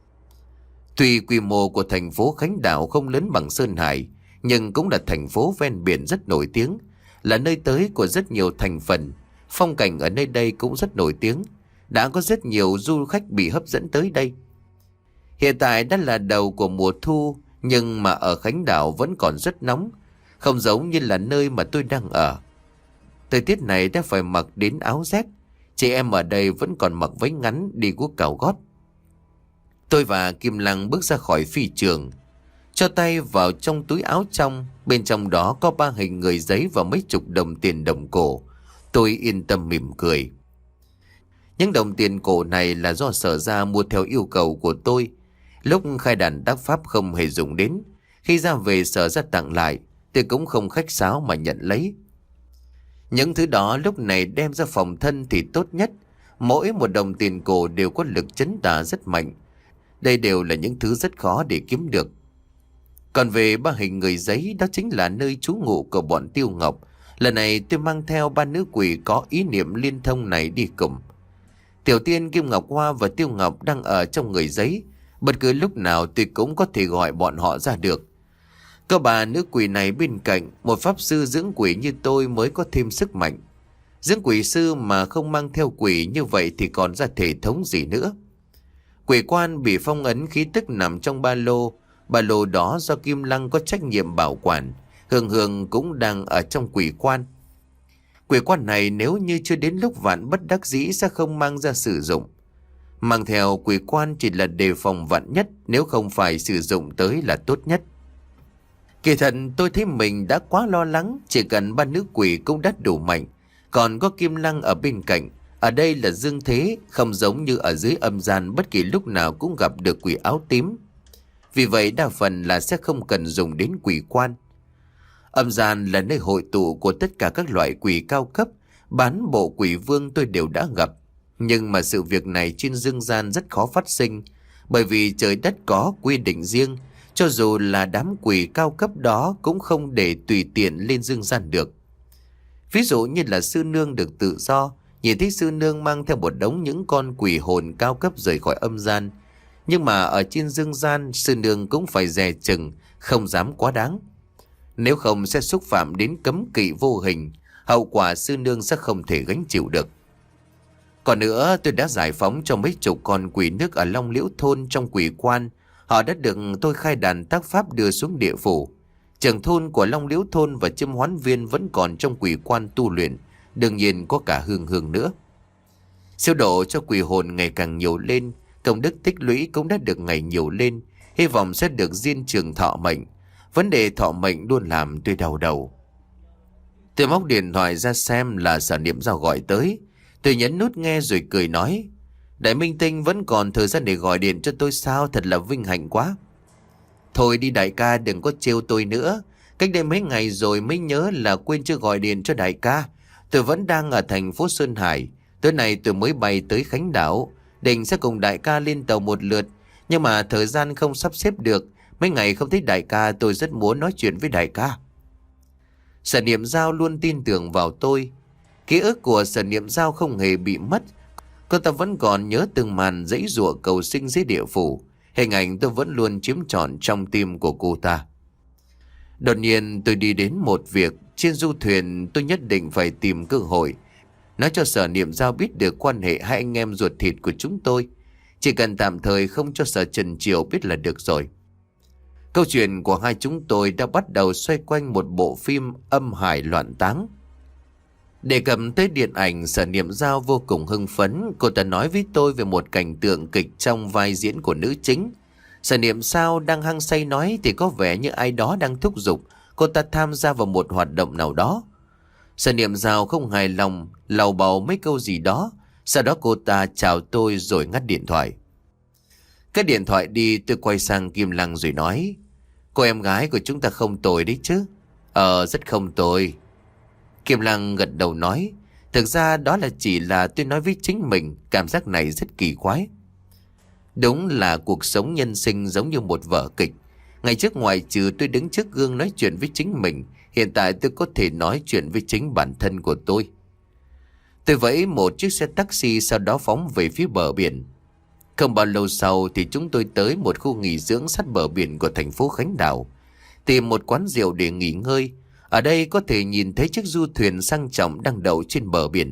Tuy quy mô của thành phố Khánh Đảo không lớn bằng Sơn Hải, nhưng cũng là thành phố ven biển rất nổi tiếng, là nơi tới của rất nhiều thành phần. Phong cảnh ở nơi đây cũng rất nổi tiếng, đã có rất nhiều du khách bị hấp dẫn tới đây. Hiện tại đã là đầu của mùa thu, nhưng mà ở Khánh Đảo vẫn còn rất nóng, không giống như là nơi mà tôi đang ở. Thời tiết này đã phải mặc đến áo rét, chị em ở đây vẫn còn mặc váy ngắn đi guốc cào gót. Tôi và Kim Lăng bước ra khỏi phi trường, cho tay vào trong túi áo trong, bên trong đó có ba hình người giấy và mấy chục đồng tiền đồng cổ. Tôi yên tâm mỉm cười. Những đồng tiền cổ này là do Sở Gia mua theo yêu cầu của tôi. Lúc khai đàn tác pháp không hề dùng đến, khi ra về Sở Gia tặng lại, tôi cũng không khách sáo mà nhận lấy. Những thứ đó lúc này đem ra phòng thân thì tốt nhất. Mỗi một đồng tiền cổ đều có lực trấn tà rất mạnh. Đây đều là những thứ rất khó để kiếm được. Còn về ba hình người giấy, đó chính là nơi trú ngụ của bọn Tiêu Ngọc. Lần này tôi mang theo ba nữ quỷ có ý niệm liên thông này đi cùng. Tiểu Tiên, Kim Ngọc Hoa và Tiêu Ngọc đang ở trong người giấy. Bất cứ lúc nào tôi cũng có thể gọi bọn họ ra được. Có bà nữ quỷ này bên cạnh, một pháp sư dưỡng quỷ như tôi mới có thêm sức mạnh. Dưỡng quỷ sư mà không mang theo quỷ như vậy thì còn ra thể thống gì nữa. Quỷ quan bị phong ấn khí tức nằm trong ba lô. Ba lô đó do Kim Lăng có trách nhiệm bảo quản. Hương Hương cũng đang ở trong quỷ quan. Quỷ quan này nếu như chưa đến lúc vạn bất đắc dĩ sẽ không mang ra sử dụng. Mang theo quỷ quan chỉ là đề phòng vạn nhất, nếu không phải sử dụng tới là tốt nhất. Kỳ thật tôi thấy mình đã quá lo lắng, chỉ cần ba nữ quỷ cũng đã đủ mạnh. Còn có Kim Lăng ở bên cạnh. Ở đây là dương thế, không giống như ở dưới âm gian bất kỳ lúc nào cũng gặp được quỷ áo tím. Vì vậy đa phần là sẽ không cần dùng đến quỷ quan. Âm gian là nơi hội tụ của tất cả các loại quỷ cao cấp, bán bộ quỷ vương tôi đều đã gặp. Nhưng mà sự việc này trên dương gian rất khó phát sinh, bởi vì trời đất có quy định riêng, cho dù là đám quỷ cao cấp đó cũng không để tùy tiện lên dương gian được. Ví dụ như là sư nương được tự do, nhìn thấy sư nương mang theo một đống những con quỷ hồn cao cấp rời khỏi âm gian. Nhưng mà ở trên dương gian, sư nương cũng phải dè chừng, không dám quá đáng. Nếu không sẽ xúc phạm đến cấm kỵ vô hình, hậu quả sư nương sẽ không thể gánh chịu được. Còn nữa, tôi đã giải phóng cho mấy chục con quỷ nước ở Long Liễu Thôn trong quỷ quan. Họ đã được tôi khai đàn tác pháp đưa xuống địa phủ. Trưởng thôn của Long Liễu Thôn và Chiêm Hoán Viên vẫn còn trong quỷ quan tu luyện. Đương nhiên có cả Hương Hương nữa. Siêu độ cho quỷ hồn ngày càng nhiều lên, công đức tích lũy cũng đã được ngày nhiều lên. Hy vọng sẽ được diên trường thọ mệnh. Vấn đề thọ mệnh luôn làm tôi đau đầu. Tôi móc điện thoại ra xem là Sở Niệm Giao gọi tới. Tôi nhấn nút nghe rồi cười nói: Đại Minh Tinh vẫn còn thời gian để gọi điện cho tôi sao? Thật là vinh hạnh quá. Thôi đi đại ca, đừng có trêu tôi nữa. Cách đây mấy ngày rồi mới nhớ là quên chưa gọi điện cho đại ca. Tôi vẫn đang ở thành phố Sơn Hải. Tối nay tôi mới bay tới Khánh Đảo, định sẽ cùng đại ca lên tàu một lượt. Nhưng mà thời gian không sắp xếp được. Mấy ngày không thấy đại ca, tôi rất muốn nói chuyện với đại ca. Sở Niệm Giao luôn tin tưởng vào tôi. Ký ức của Sở Niệm Giao không hề bị mất. Cô ta vẫn còn nhớ từng màn giãy giụa cầu sinh dưới địa phủ. Hình ảnh tôi vẫn luôn chiếm trọn trong tim của cô ta. Đột nhiên tôi đi đến một việc. Trên du thuyền tôi nhất định phải tìm cơ hội nói cho Sở Niệm Giao biết được quan hệ hai anh em ruột thịt của chúng tôi. Chỉ cần tạm thời không cho Sở Trần Triều biết là được rồi. Câu chuyện của hai chúng tôi đã bắt đầu xoay quanh một bộ phim âm hài loạn táng. Đề cập tới điện ảnh, Sở Niệm Giao vô cùng hưng phấn. Cô ta nói với tôi về một cảnh tượng kịch trong vai diễn của nữ chính. Sở Niệm Giao đang hăng say nói thì có vẻ như ai đó đang thúc giục cô ta tham gia vào một hoạt động nào đó. Sở Niệm Giao không hài lòng, lầu bầu mấy câu gì đó. Sau đó cô ta chào tôi rồi ngắt điện thoại. Cái điện thoại đi, tôi quay sang Kim Lăng rồi nói: Cô em gái của chúng ta không tồi đấy chứ? Ờ, rất không tồi. Kim Lăng gật đầu nói: Thực ra đó là chỉ là tôi nói với chính mình. Cảm giác này rất kỳ quái. Đúng là cuộc sống nhân sinh giống như một vở kịch. Ngày trước ngoại trừ tôi đứng trước gương nói chuyện với chính mình, hiện tại tôi có thể nói chuyện với chính bản thân của tôi. Tôi vẫy một chiếc xe taxi, sau đó phóng về phía bờ biển. Không bao lâu sau thì chúng tôi tới một khu nghỉ dưỡng sát bờ biển của thành phố Khánh Đảo, tìm một quán rượu để nghỉ ngơi. Ở đây có thể nhìn thấy chiếc du thuyền sang trọng đang đậu trên bờ biển.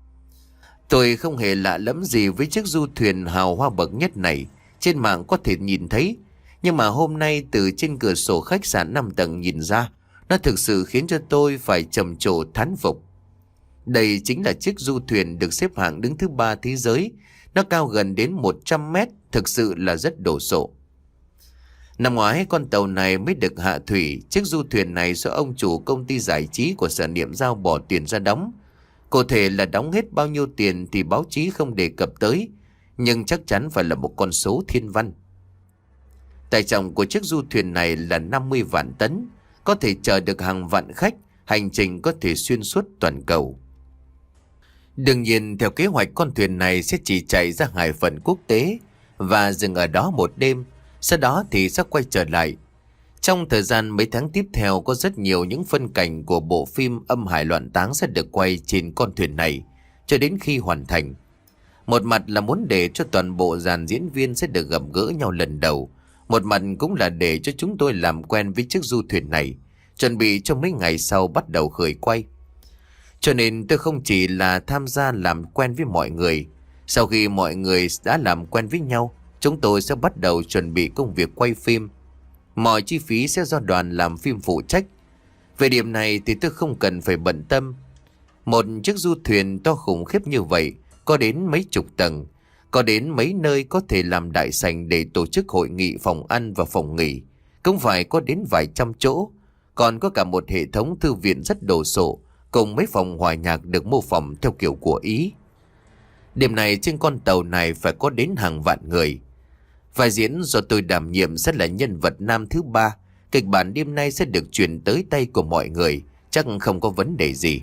Tôi không hề lạ lẫm gì với chiếc du thuyền hào hoa bậc nhất này. Trên mạng có thể nhìn thấy, nhưng mà hôm nay từ trên cửa sổ khách sạn năm tầng nhìn ra, nó thực sự khiến cho tôi phải trầm trồ thán phục. Đây chính là chiếc du thuyền được xếp hạng đứng thứ ba thế giới. Nó cao gần đến một trăm mét, thực sự là rất đồ sộ. Năm ngoái con tàu này mới được hạ thủy. Chiếc du thuyền này do ông chủ công ty giải trí của Sở Niệm Giao bỏ tiền ra đóng. Cụ thể là đóng hết bao nhiêu tiền thì báo chí không đề cập tới, nhưng chắc chắn phải là một con số thiên văn. Tải trọng của chiếc du thuyền này là năm mươi vạn tấn, có thể chở được hàng vạn khách, hành trình có thể xuyên suốt toàn cầu. Đương nhiên theo kế hoạch con thuyền này sẽ chỉ chạy ra hải phận quốc tế và dừng ở đó một đêm, sau đó thì sẽ quay trở lại. Trong thời gian mấy tháng tiếp theo có rất nhiều những phân cảnh của bộ phim Âm Hải Loạn Táng sẽ được quay trên con thuyền này cho đến khi hoàn thành. Một mặt là muốn để cho toàn bộ dàn diễn viên sẽ được gặp gỡ nhau lần đầu, một mặt cũng là để cho chúng tôi làm quen với chiếc du thuyền này, chuẩn bị cho mấy ngày sau bắt đầu khởi quay. Cho nên tôi không chỉ là tham gia làm quen với mọi người. Sau khi mọi người đã làm quen với nhau, chúng tôi sẽ bắt đầu chuẩn bị công việc quay phim. Mọi chi phí sẽ do đoàn làm phim phụ trách. Về điểm này thì tôi không cần phải bận tâm. Một chiếc du thuyền to khủng khiếp như vậy, có đến mấy chục tầng, có đến mấy nơi có thể làm đại sảnh để tổ chức hội nghị, phòng ăn và phòng nghỉ, cũng phải có đến vài trăm chỗ. Còn có cả một hệ thống thư viện rất đồ sộ, cùng mấy phòng hòa nhạc được mô phỏng theo kiểu của Ý. Đêm này trên con tàu này phải có đến hàng vạn người. Vai diễn do tôi đảm nhiệm sẽ là nhân vật nam thứ ba. Kịch bản đêm nay sẽ được chuyển tới tay của mọi người, chắc không có vấn đề gì.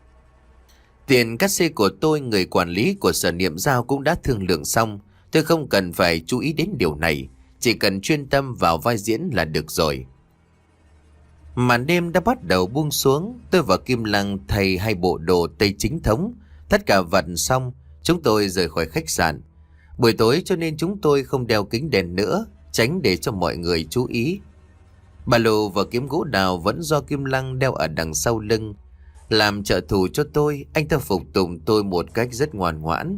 Tiền cát xê của tôi, người quản lý của Sở Niệm Giao cũng đã thương lượng xong. Tôi không cần phải chú ý đến điều này, chỉ cần chuyên tâm vào vai diễn là được rồi. Màn đêm đã bắt đầu buông xuống. Tôi và Kim Lăng thay hai bộ đồ Tây chính thống, tất cả vặt xong, chúng tôi rời khỏi khách sạn. Buổi tối cho nên chúng tôi không đeo kính đèn nữa, tránh để cho mọi người chú ý. Ba lô và kiếm gỗ đào vẫn do Kim Lăng đeo ở đằng sau lưng. Làm trợ thủ cho tôi, anh ta phục tùng tôi một cách rất ngoan ngoãn.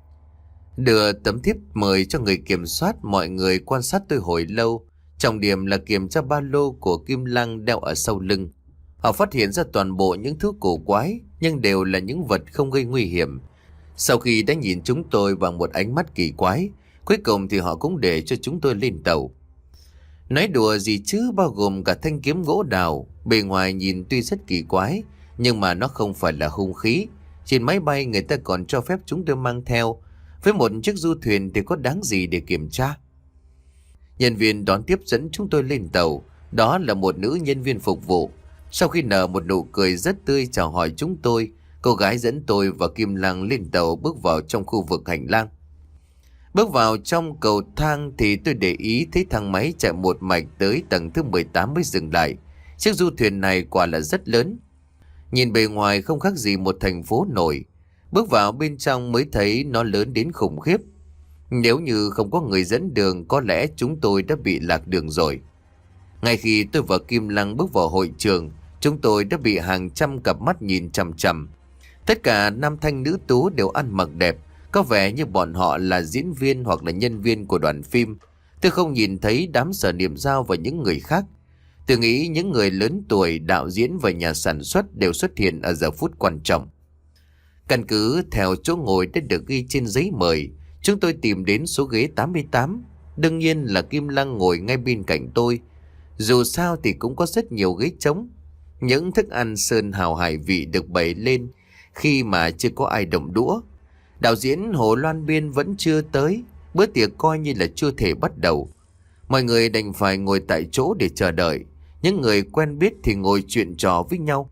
Đưa tấm thiếp mời cho người kiểm soát, mọi người quan sát tôi hồi lâu. Trọng điểm là kiểm tra ba lô của Kim Lăng đeo ở sau lưng. Họ phát hiện ra toàn bộ những thứ cổ quái, nhưng đều là những vật không gây nguy hiểm. Sau khi đã nhìn chúng tôi bằng một ánh mắt kỳ quái, cuối cùng thì họ cũng để cho chúng tôi lên tàu. Nói đùa gì chứ, bao gồm cả thanh kiếm gỗ đào. Bề ngoài nhìn tuy rất kỳ quái, nhưng mà nó không phải là hung khí. Trên máy bay người ta còn cho phép chúng tôi mang theo. Với một chiếc du thuyền thì có đáng gì để kiểm tra. Nhân viên đón tiếp dẫn chúng tôi lên tàu. Đó là một nữ nhân viên phục vụ. Sau khi nở một nụ cười rất tươi chào hỏi chúng tôi, Cô gái dẫn tôi và Kim Lăng lên tàu bước vào trong khu vực hành lang. Bước vào trong cầu thang thì tôi để ý thấy thang máy chạy một mạch tới tầng thứ mười tám mới dừng lại. Chiếc du thuyền này quả là rất lớn. Nhìn bề ngoài không khác gì một thành phố nổi. Bước vào bên trong mới thấy nó lớn đến khủng khiếp. Nếu như không có người dẫn đường, có lẽ chúng tôi đã bị lạc đường rồi. Ngay khi tôi và Kim Lăng bước vào hội trường, chúng tôi đã bị hàng trăm cặp mắt nhìn chằm chằm. Tất cả nam thanh nữ tú đều ăn mặc đẹp, có vẻ như bọn họ là diễn viên hoặc là nhân viên của đoàn phim. Tôi không nhìn thấy đám Sở Niệm Dao và những người khác. Tôi nghĩ những người lớn tuổi, đạo diễn và nhà sản xuất đều xuất hiện ở giờ phút quan trọng. Căn cứ theo chỗ ngồi đã được ghi trên giấy mời, chúng tôi tìm đến số ghế tám mươi tám. Đương nhiên là Kim Lăng ngồi ngay bên cạnh tôi. Dù sao thì cũng có rất nhiều ghế trống. Những thức ăn sơn hào hải vị được bày lên khi mà chưa có ai động đũa. Đạo diễn Hồ Loan Biên vẫn chưa tới, bữa tiệc coi như là chưa thể bắt đầu. Mọi người đành phải ngồi tại chỗ để chờ đợi. Những người quen biết thì ngồi chuyện trò với nhau.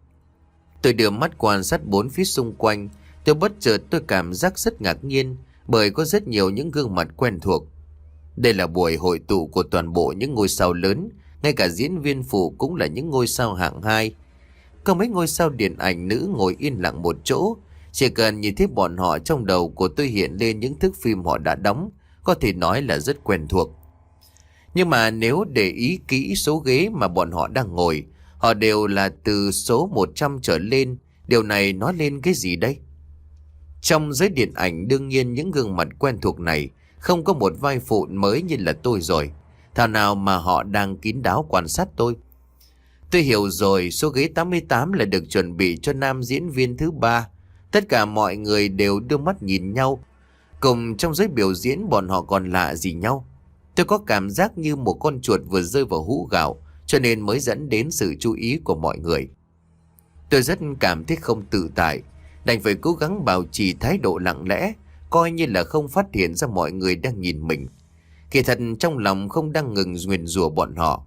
Tôi đưa mắt quan sát bốn phía xung quanh. Tôi bất chợt tôi cảm giác rất ngạc nhiên, bởi có rất nhiều những gương mặt quen thuộc. Đây là buổi hội tụ của toàn bộ những ngôi sao lớn, ngay cả diễn viên phụ cũng là những ngôi sao hạng hai. Có mấy ngôi sao điện ảnh nữ ngồi yên lặng một chỗ. Chỉ cần nhìn thấy bọn họ, trong đầu của tôi hiện lên những thước phim họ đã đóng, có thể nói là rất quen thuộc. Nhưng mà nếu để ý kỹ số ghế mà bọn họ đang ngồi, họ đều là từ số một trăm trở lên. Điều này nói lên cái gì đây? Trong giới điện ảnh, đương nhiên những gương mặt quen thuộc này không có một vai phụ mới như là tôi rồi. Thảo nào mà họ đang kín đáo quan sát tôi. Tôi hiểu rồi, số ghế tám mươi tám là được chuẩn bị cho nam diễn viên thứ ba. Tất cả mọi người đều đưa mắt nhìn nhau. Cùng trong giới biểu diễn bọn họ còn lạ gì nhau. Tôi có cảm giác như một con chuột vừa rơi vào hũ gạo, cho nên mới dẫn đến sự chú ý của mọi người. Tôi rất cảm thấy không tự tại, đành phải cố gắng bảo trì thái độ lặng lẽ, coi như là không phát hiện ra mọi người đang nhìn mình. Kỳ thật trong lòng không đang ngừng nguyền rủa bọn họ.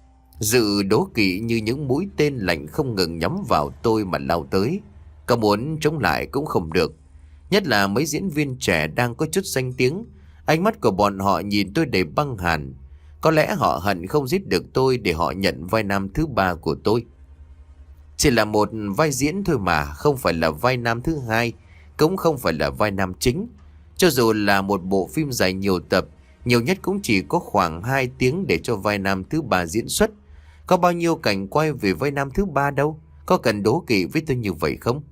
Dự đố kỵ như những mũi tên lạnh không ngừng nhắm vào tôi mà lao tới. Có muốn chống lại cũng không được. Nhất là mấy diễn viên trẻ đang có chút danh tiếng. Ánh mắt của bọn họ nhìn tôi đầy băng hàn. Có lẽ họ hận không giết được tôi để họ nhận vai nam thứ ba của tôi. Chỉ là một vai diễn thôi mà, không phải là vai nam thứ hai, cũng không phải là vai nam chính. Cho dù là một bộ phim dài nhiều tập, nhiều nhất cũng chỉ có khoảng hai tiếng để cho vai nam thứ ba diễn xuất. Có bao nhiêu cảnh quay về vai nam thứ ba đâu, có cần đố kỵ với tôi như vậy không?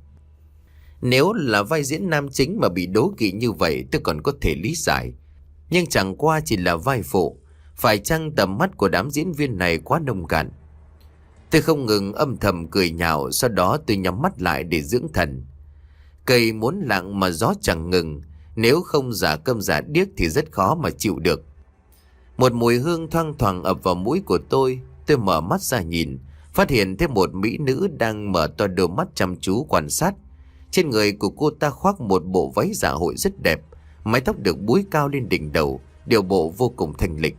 Nếu là vai diễn nam chính mà bị đố kỵ như vậy tôi còn có thể lý giải. Nhưng chẳng qua chỉ là vai phụ. Phải chăng tầm mắt của đám diễn viên này quá nông cạn? Tôi không ngừng âm thầm cười nhạo. Sau đó tôi nhắm mắt lại để dưỡng thần. Cây muốn lặng mà gió chẳng ngừng. Nếu không giả câm giả điếc thì rất khó mà chịu được. Một mùi hương thoang thoảng ập vào mũi của tôi. Tôi mở mắt ra nhìn, phát hiện thêm một mỹ nữ đang mở to đôi mắt chăm chú quan sát. Trên người của cô ta khoác một bộ váy dạ hội rất đẹp, mái tóc được búi cao lên đỉnh đầu, điệu bộ vô cùng thanh lịch.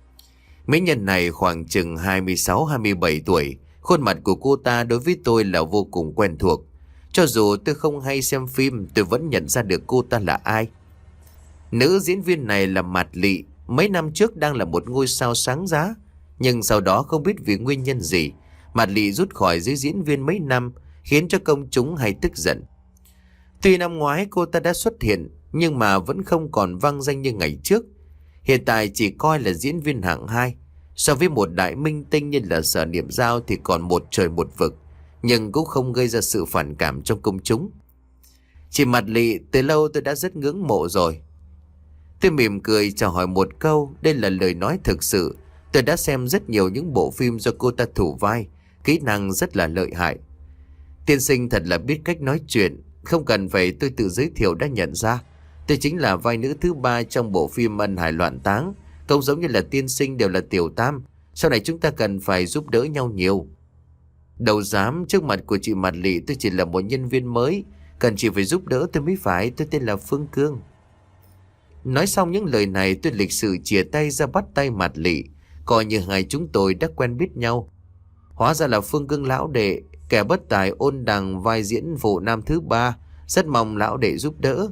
Mỹ nhân này khoảng chừng hai mươi sáu hai mươi bảy tuổi, khuôn mặt của cô ta đối với tôi là vô cùng quen thuộc. Cho dù tôi không hay xem phim, tôi vẫn nhận ra được cô ta là ai. Nữ diễn viên này là Mạt Lị, mấy năm trước đang là một ngôi sao sáng giá. Nhưng sau đó không biết vì nguyên nhân gì, Mạt Lị rút khỏi giới diễn viên mấy năm, khiến cho công chúng hay tức giận. Tuy năm ngoái cô ta đã xuất hiện, nhưng mà vẫn không còn vang danh như ngày trước. Hiện tại chỉ coi là diễn viên hạng hai. So với một đại minh tinh như là Sở Niệm Dao thì còn một trời một vực, nhưng cũng không gây ra sự phản cảm trong công chúng. Chị Mạt Lị từ lâu tôi đã rất ngưỡng mộ rồi. Tôi mỉm cười chào hỏi một câu, đây là lời nói thực sự. Tôi đã xem rất nhiều những bộ phim do cô ta thủ vai, kỹ năng rất là lợi hại. Tiên sinh thật là biết cách nói chuyện, không cần phải tôi tự giới thiệu đã nhận ra. Tôi chính là vai nữ thứ ba trong bộ phim Ân Hải Loạn Táng. Không giống như là tiên sinh đều là tiểu tam. Sau này chúng ta cần phải giúp đỡ nhau nhiều. Đâu dám, trước mặt của chị Mạt Lị tôi chỉ là một nhân viên mới, cần chị phải giúp đỡ tôi mới phải. Tôi tên là Phương Cương. Nói xong những lời này, tôi lịch sự chìa tay ra bắt tay Mạt Lị, coi như hai chúng tôi đã quen biết nhau. Hóa ra là Phương Cương lão đệ, kẻ bất tài Ôn Đằng vai diễn phụ nam thứ ba, rất mong lão đệ giúp đỡ.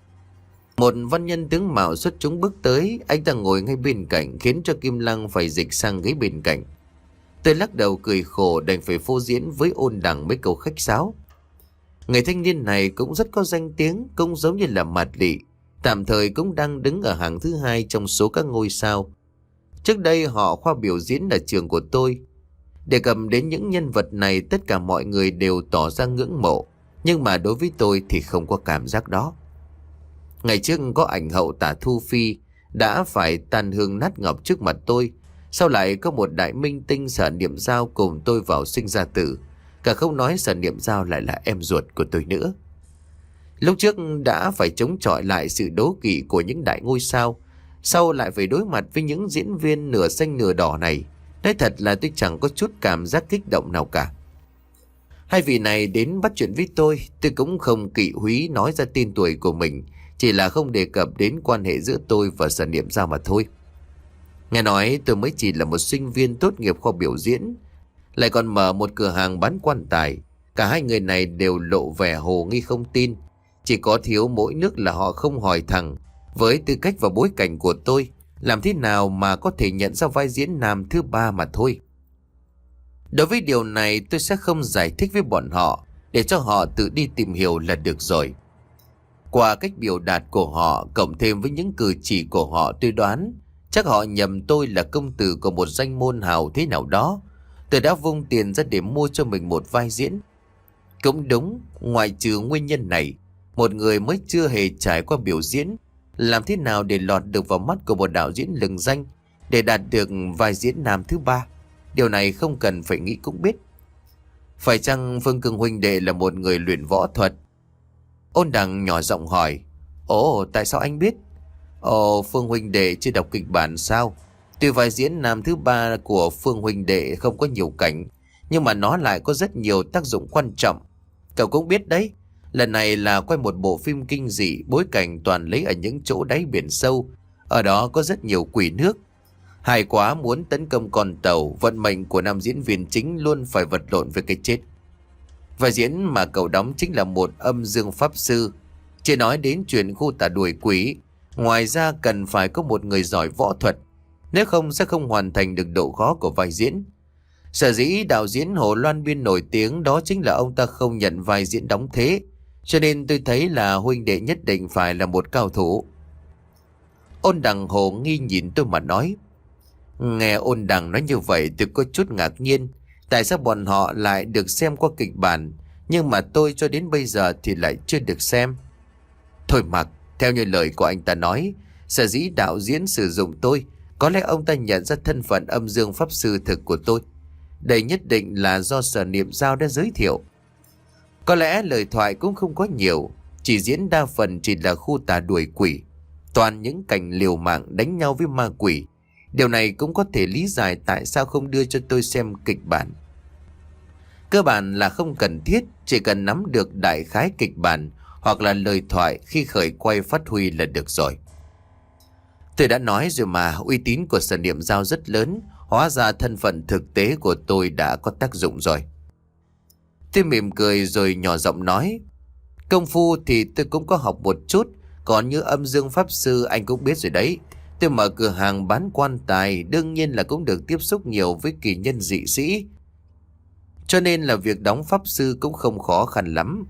Một văn nhân tướng mạo xuất chúng bước tới, anh ta ngồi ngay bên cạnh khiến cho Kim Lăng phải dịch sang ghế bên cạnh. Tôi lắc đầu cười khổ đành phải phô diễn với Ôn Đằng mấy câu khách sáo. Người thanh niên này cũng rất có danh tiếng, cũng giống như là Mạt Lị, tạm thời cũng đang đứng ở hàng thứ hai trong số các ngôi sao. Trước đây họ khoa biểu diễn ở trường của tôi. Đề cập đến những nhân vật này, tất cả mọi người đều tỏ ra ngưỡng mộ, nhưng mà đối với tôi thì không có cảm giác đó. Ngày trước có ảnh hậu Tả Thu Phi đã phải tàn hương nát ngọc trước mặt tôi. Sau lại có một đại minh tinh Sở Niệm Giao cùng tôi vào sinh ra tử. Cả không nói Sở Niệm Giao lại là em ruột của tôi nữa. Lúc trước đã phải chống chọi lại sự đố kỵ của những đại ngôi sao, sau lại phải đối mặt với những diễn viên nửa xanh nửa đỏ này. Nói thật là tôi chẳng có chút cảm giác kích động nào cả. Hai vị này đến bắt chuyện với tôi, tôi cũng không kỵ húy nói ra tên tuổi của mình, chỉ là không đề cập đến quan hệ giữa tôi và Sở Niệm Giao mà thôi. Nghe nói tôi mới chỉ là một sinh viên tốt nghiệp khoa biểu diễn, lại còn mở một cửa hàng bán quan tài. Cả hai người này đều lộ vẻ hồ nghi không tin, chỉ có thiếu mỗi nước là họ không hỏi thẳng với tư cách và bối cảnh của tôi, làm thế nào mà có thể nhận ra vai diễn nam thứ ba mà thôi. Đối với điều này tôi sẽ không giải thích với bọn họ, để cho họ tự đi tìm hiểu là được rồi. Qua cách biểu đạt của họ cộng thêm với những cử chỉ của họ, tôi đoán chắc họ nhầm tôi là công tử của một danh môn hào thế nào đó. Tôi đã vung tiền ra để mua cho mình một vai diễn. Cũng đúng, ngoại trừ nguyên nhân này, một người mới chưa hề trải qua biểu diễn, làm thế nào để lọt được vào mắt của một đạo diễn lừng danh, để đạt được vai diễn nam thứ ba? Điều này không cần phải nghĩ cũng biết. Phải chăng Phương Cường huynh đệ là một người luyện võ thuật? Ôn Đằng nhỏ giọng hỏi. Ồ, tại sao anh biết? Ồ, Phương huynh đệ chưa đọc kịch bản sao? Tuy vai diễn nam thứ ba của Phương huynh đệ không có nhiều cảnh, nhưng mà nó lại có rất nhiều tác dụng quan trọng. Cậu cũng biết đấy, lần này là quay một bộ phim kinh dị, bối cảnh toàn lấy ở những chỗ đáy biển sâu. Ở đó có rất nhiều quỷ nước. Hài quá muốn tấn công con tàu, vận mệnh của nam diễn viên chính luôn phải vật lộn với cái chết. Vai diễn mà cậu đóng chính là một âm dương pháp sư. Chỉ nói đến chuyện khu tà đuổi quỷ, ngoài ra cần phải có một người giỏi võ thuật, nếu không sẽ không hoàn thành được độ khó của vai diễn. Sở dĩ đạo diễn Hồ Loan Biên nổi tiếng đó chính là ông ta không nhận vai diễn đóng thế, cho nên tôi thấy là huynh đệ nhất định phải là một cao thủ. Ôn Đằng hồ nghi nhìn tôi mà nói. Nghe Ôn Đằng nói như vậy tôi có chút ngạc nhiên. Tại sao bọn họ lại được xem qua kịch bản, nhưng mà tôi cho đến bây giờ thì lại chưa được xem? Thôi mặc, theo như lời của anh ta nói, sở dĩ đạo diễn sử dụng tôi, có lẽ ông ta nhận ra thân phận âm dương pháp sư thực của tôi. Đây nhất định là do Sở Niệm Giao đã giới thiệu. Có lẽ lời thoại cũng không có nhiều, chỉ diễn đa phần chỉ là khu tà đuổi quỷ, toàn những cảnh liều mạng đánh nhau với ma quỷ. Điều này cũng có thể lý giải tại sao không đưa cho tôi xem kịch bản. Cơ bản là không cần thiết, chỉ cần nắm được đại khái kịch bản hoặc là lời thoại khi khởi quay phát huy là được rồi. Tôi đã nói rồi mà, uy tín của Sở Niệm Giao rất lớn, hóa ra thân phận thực tế của tôi đã có tác dụng rồi. Tôi mỉm cười rồi nhỏ giọng nói. Công phu thì tôi cũng có học một chút, còn như âm dương pháp sư anh cũng biết rồi đấy. Tôi mở cửa hàng bán quan tài, đương nhiên là cũng được tiếp xúc nhiều với kỳ nhân dị sĩ, cho nên là việc đóng pháp sư cũng không khó khăn lắm.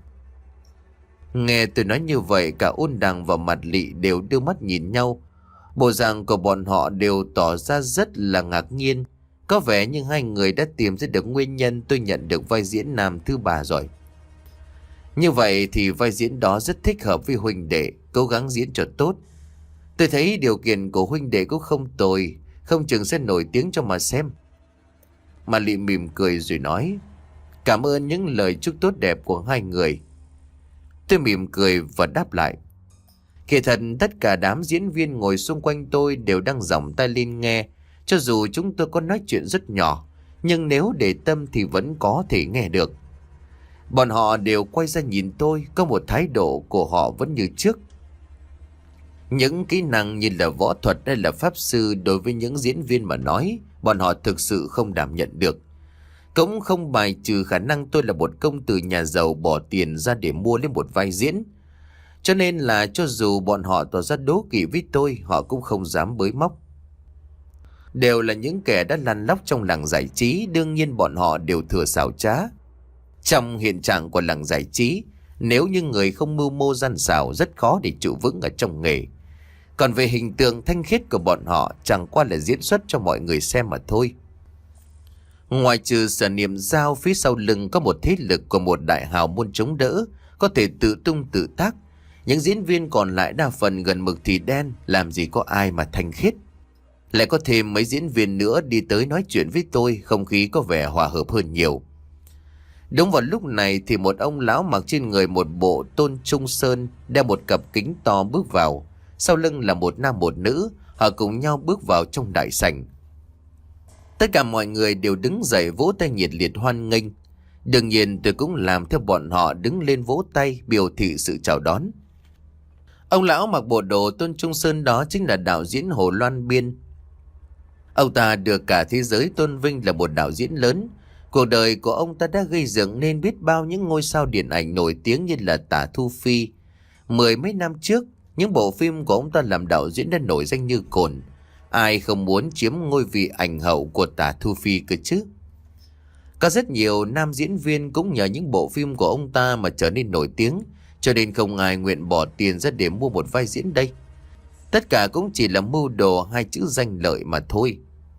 Nghe tôi nói như vậy, cả Ôn Đằng và Mạt Lị đều đưa mắt nhìn nhau. Bộ dạng của bọn họ đều tỏ ra rất là ngạc nhiên. Có vẻ như hai người đã tìm ra được nguyên nhân tôi nhận được vai diễn nam thứ ba rồi. Như vậy thì vai diễn đó rất thích hợp với huynh đệ, cố gắng diễn cho tốt. Tôi thấy điều kiện của huynh đệ cũng không tồi, không chừng sẽ nổi tiếng cho mà xem. Mà Lị mỉm cười rồi nói. Cảm ơn những lời chúc tốt đẹp của hai người. Tôi mỉm cười và đáp lại. Kỳ thật tất cả đám diễn viên ngồi xung quanh tôi đều đang giỏng tai lên nghe. Cho dù chúng tôi có nói chuyện rất nhỏ, nhưng nếu để tâm thì vẫn có thể nghe được. Bọn họ đều quay ra nhìn tôi, có một thái độ của họ vẫn như trước. Những kỹ năng như là võ thuật hay là pháp sư đối với những diễn viên mà nói, bọn họ thực sự không đảm nhận được. Cũng không bài trừ khả năng tôi là một công tử nhà giàu bỏ tiền ra để mua lên một vai diễn. Cho nên là cho dù bọn họ tỏ ra đố kỵ với tôi, họ cũng không dám bới móc. Đều là những kẻ đã lăn lóc trong làng giải trí, đương nhiên bọn họ đều thừa xảo trá. Trong hiện trạng của làng giải trí, nếu như người không mưu mô gian xảo rất khó để trụ vững ở trong nghề. Còn về hình tượng thanh khiết của bọn họ chẳng qua là diễn xuất cho mọi người xem mà thôi. Ngoài trừ Sở Niệm Giao, phía sau lưng có một thế lực của một đại hào môn chống đỡ, có thể tự tung tự tác. Những diễn viên còn lại đa phần gần mực thì đen, làm gì có ai mà thanh khiết. Lại có thêm mấy diễn viên nữa đi tới nói chuyện với tôi, không khí có vẻ hòa hợp hơn nhiều. Đúng vào lúc này thì một ông lão mặc trên người một bộ tôn trung sơn, đeo một cặp kính to bước vào. Sau lưng là một nam một nữ, họ cùng nhau bước vào trong đại sảnh. Tất cả mọi người đều đứng dậy vỗ tay nhiệt liệt hoan nghênh. Đương nhiên tôi cũng làm theo bọn họ, đứng lên vỗ tay biểu thị sự chào đón. Ông lão mặc bộ đồ tôn trung sơn đó chính là đạo diễn Hồ Loan Biên. Ông ta được cả thế giới tôn vinh là một đạo diễn lớn. Cuộc đời của ông ta đã gây dựng nên biết bao những ngôi sao điện ảnh nổi tiếng như là Tả Thu Phi. Mười mấy năm trước, những bộ phim của ông ta làm đạo diễn đã nổi danh như cồn. Ai không muốn chiếm ngôi vị ảnh hậu của Tả Thu Phi cơ chứ? Có rất nhiều nam diễn viên cũng nhờ những bộ phim của ông ta mà trở nên nổi tiếng, cho nên không ai nguyện bỏ tiền ra để mua một vai diễn đây. Tất cả cũng chỉ là mưu đồ hai chữ danh lợi mà thôi.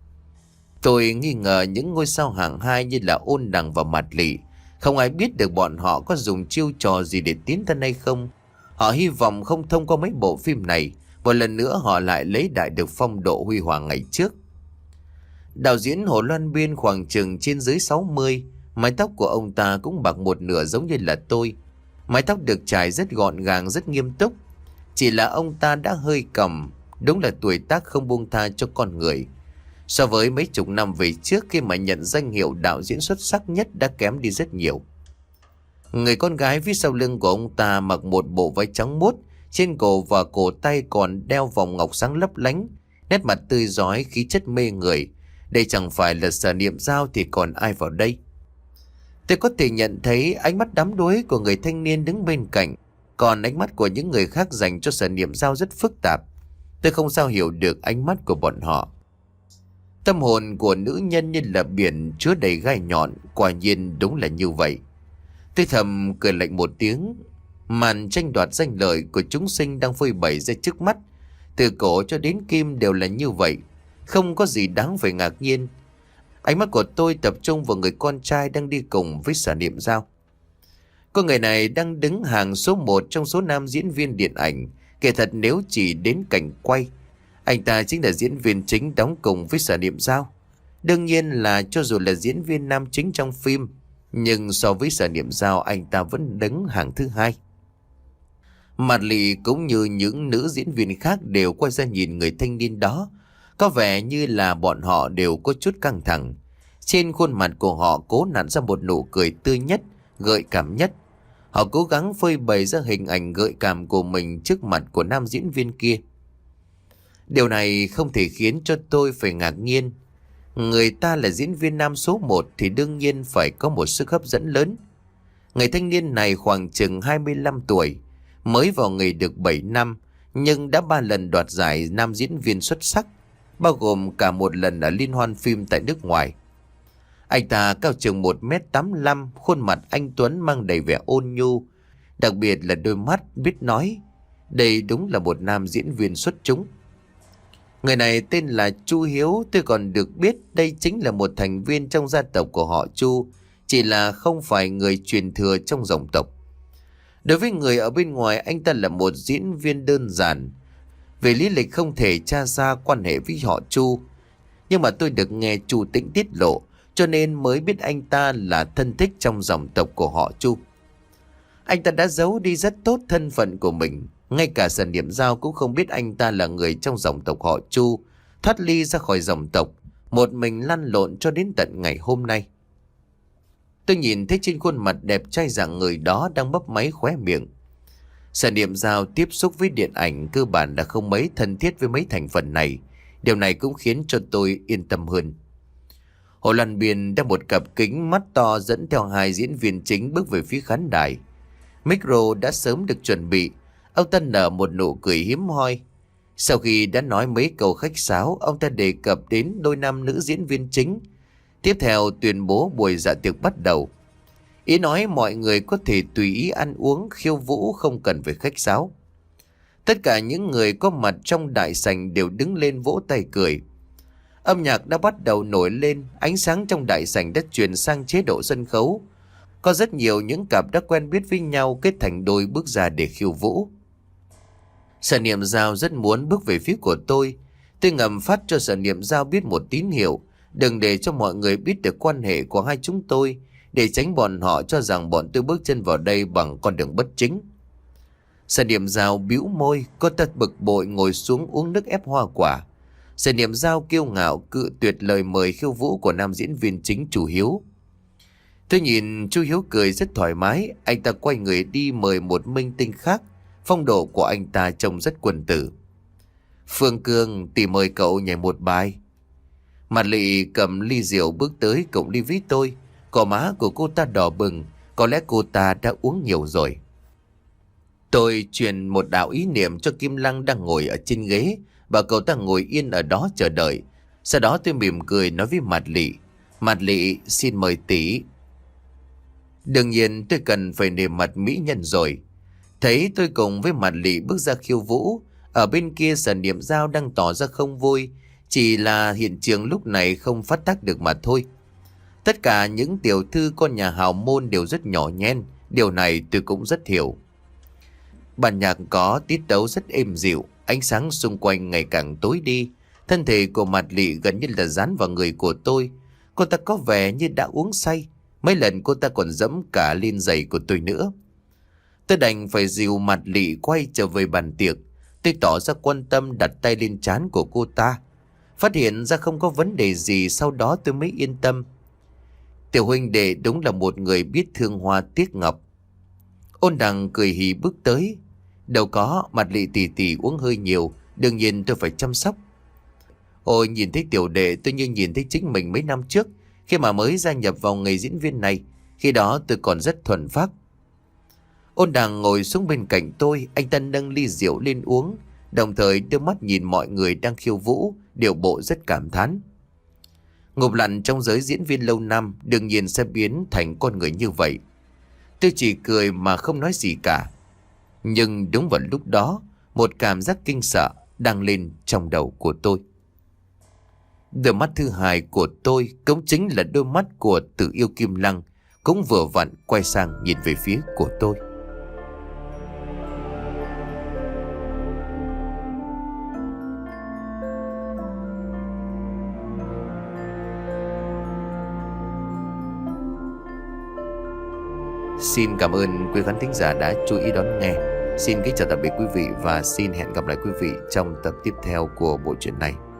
Tôi nghi ngờ những ngôi sao hạng hai như là Ôn Đằng và Mạt Lị. Không ai biết được bọn họ có dùng chiêu trò gì để tiến thân hay không. Họ hy vọng không thông qua mấy bộ phim này, một lần nữa họ lại lấy lại được phong độ huy hoàng ngày trước. Đạo diễn Hồ Loan Biên khoảng chừng trên dưới sáu mươi, mái tóc của ông ta cũng bạc một nửa giống như là tôi. Mái tóc được trải rất gọn gàng, rất nghiêm túc. Chỉ là ông ta đã hơi còng, đúng là tuổi tác không buông tha cho con người. So với mấy chục năm về trước khi mà nhận danh hiệu đạo diễn xuất sắc nhất đã kém đi rất nhiều. Người con gái phía sau lưng của ông ta mặc một bộ váy trắng muốt, trên cổ và cổ tay còn đeo vòng ngọc sáng lấp lánh, nét mặt tươi rói, khí chất mê người. Đây chẳng phải là Sở Niệm Giao thì còn ai vào đây. Tôi có thể nhận thấy ánh mắt đắm đuối của người thanh niên đứng bên cạnh, còn ánh mắt của những người khác dành cho Sở Niệm Giao rất phức tạp. Tôi không sao hiểu được ánh mắt của bọn họ. Tâm hồn của nữ nhân như là biển chứa đầy gai nhọn, quả nhiên đúng là như vậy. Tôi thầm cười lạnh một tiếng. Màn tranh đoạt danh lợi của chúng sinh đang phơi bày ra trước mắt, từ cổ cho đến kim đều là như vậy, không có gì đáng phải ngạc nhiên. Ánh mắt của tôi tập trung vào người con trai đang đi cùng với Sở Niệm Giao. Cô người này đang đứng hàng số một trong số nam diễn viên điện ảnh. Kể thật nếu chỉ đến cảnh quay, anh ta chính là diễn viên chính đóng cùng với Sở Niệm Giao. Đương nhiên là cho dù là diễn viên nam chính trong phim, nhưng so với Sở Niệm Giao anh ta vẫn đứng hàng thứ hai. Mạt Lị cũng như những nữ diễn viên khác đều quay ra nhìn người thanh niên đó. Có vẻ như là bọn họ đều có chút căng thẳng. Trên khuôn mặt của họ cố nặn ra một nụ cười tươi nhất, gợi cảm nhất. Họ cố gắng phơi bày ra hình ảnh gợi cảm của mình trước mặt của nam diễn viên kia. Điều này không thể khiến cho tôi phải ngạc nhiên. Người ta là diễn viên nam số một thì đương nhiên phải có một sức hấp dẫn lớn. Người thanh niên này khoảng chừng hai mươi lăm tuổi, mới vào nghề được bảy năm, nhưng đã ba lần đoạt giải nam diễn viên xuất sắc, bao gồm cả một lần ở liên hoan phim tại nước ngoài. Anh ta cao chừng một mét tám mươi lăm, khuôn mặt anh tuấn mang đầy vẻ ôn nhu, đặc biệt là đôi mắt biết nói. Đây đúng là một nam diễn viên xuất chúng. Người này tên là Chu Hiếu, tôi còn được biết đây chính là một thành viên trong gia tộc của họ Chu, chỉ là không phải người truyền thừa trong dòng tộc. Đối với người ở bên ngoài, anh ta là một diễn viên đơn giản. Về lý lịch không thể tra ra quan hệ với họ Chu, nhưng mà tôi được nghe Chu Tĩnh tiết lộ, cho nên mới biết anh ta là thân thích trong dòng tộc của họ Chu. Anh ta đã giấu đi rất tốt thân phận của mình. Ngay cả Sở Niệm Giao cũng không biết anh ta là người trong dòng tộc họ Chu, thoát ly ra khỏi dòng tộc, một mình lăn lộn cho đến tận ngày hôm nay. Tôi nhìn thấy trên khuôn mặt đẹp trai dạng người đó đang bấp máy khóe miệng. Sở Niệm Giao tiếp xúc với điện ảnh cơ bản đã không mấy thân thiết với mấy thành phần này. Điều này cũng khiến cho tôi yên tâm hơn. Hồ Loan Biên đeo một cặp kính mắt to dẫn theo hai diễn viên chính bước về phía khán đài. Micro đã sớm được chuẩn bị. Ông ta nở một nụ cười hiếm hoi. Sau khi đã nói mấy câu khách sáo, ông ta đề cập đến đôi nam nữ diễn viên chính. Tiếp theo tuyên bố buổi dạ tiệc bắt đầu. Ý nói mọi người có thể tùy ý ăn uống, khiêu vũ, không cần phải khách sáo. Tất cả những người có mặt trong đại sảnh đều đứng lên vỗ tay cười. Âm nhạc đã bắt đầu nổi lên, ánh sáng trong đại sảnh đã chuyển sang chế độ sân khấu. Có rất nhiều những cặp đã quen biết với nhau kết thành đôi bước ra để khiêu vũ. Sở Niệm Giao rất muốn bước về phía của tôi. Tôi ngầm phát cho Sở Niệm Giao biết một tín hiệu, đừng để cho mọi người biết được quan hệ của hai chúng tôi, để tránh bọn họ cho rằng bọn tôi bước chân vào đây bằng con đường bất chính. Sở Niệm Giao bĩu môi, cô ta bực bội ngồi xuống uống nước ép hoa quả. Sở Niệm Giao kiêu ngạo cự tuyệt lời mời khiêu vũ của nam diễn viên chính Chu Hiếu. Tôi nhìn Chu Hiếu cười rất thoải mái, anh ta quay người đi mời một minh tinh khác. Phong độ của anh ta trông rất quân tử. Phương Cương, tỷ mời cậu nhảy một bài. Mặt Lị cầm ly rượu bước tới cụng ly với tôi. Cỏ má của cô ta đỏ bừng, có lẽ cô ta đã uống nhiều rồi. Tôi truyền một đạo ý niệm cho Kim Lăng đang ngồi ở trên ghế, và cậu ta ngồi yên ở đó chờ đợi. Sau đó tôi mỉm cười nói với Mặt Lị: Mặt Lị, xin mời tỷ. Đương nhiên tôi cần phải nể mặt mỹ nhân rồi. Thấy tôi cùng với Mặt Lị bước ra khiêu vũ, ở bên kia Sở Niệm Giao đang tỏ ra không vui, chỉ là hiện trường lúc này không phát tác được mà thôi. Tất cả những tiểu thư con nhà hào môn đều rất nhỏ nhen, điều này tôi cũng rất hiểu. Bản nhạc có tiết tấu rất êm dịu, ánh sáng xung quanh ngày càng tối đi. Thân thể của Mặt Lị gần như là dán vào người của tôi. Cô ta có vẻ như đã uống say, mấy lần cô ta còn dẫm cả lên giày của tôi nữa. Tôi đành phải dìu Mặt Lị quay trở về bàn tiệc. Tôi tỏ ra quan tâm đặt tay lên trán của cô ta. Phát hiện ra không có vấn đề gì, sau đó tôi mới yên tâm. Tiểu huynh đệ đúng là một người biết thương hoa tiếc ngọc. Ôn Đằng cười hì bước tới. Đâu có, Mặt Lị tỷ tỷ uống hơi nhiều, đương nhiên tôi phải chăm sóc. Ôi, nhìn thấy tiểu đệ tôi như nhìn thấy chính mình mấy năm trước, khi mà mới gia nhập vào nghề diễn viên này. Khi đó tôi còn rất thuần phác. Ôn Đằng ngồi xuống bên cạnh tôi, anh ta nâng ly rượu lên uống, đồng thời đưa mắt nhìn mọi người đang khiêu vũ, điệu bộ rất cảm thán. Ngục lặn trong giới diễn viên lâu năm đương nhiên sẽ biến thành con người như vậy. Tôi chỉ cười mà không nói gì cả. Nhưng đúng vào lúc đó, một cảm giác kinh sợ đang lên trong đầu của tôi. Đôi mắt thứ hai của tôi cũng chính là đôi mắt của Tử Yêu Kim Lăng, cũng vừa vặn quay sang nhìn về phía của tôi. Xin cảm ơn quý khán thính giả đã chú ý đón nghe. Xin kính chào tạm biệt quý vị và xin hẹn gặp lại quý vị trong tập tiếp theo của bộ truyện này.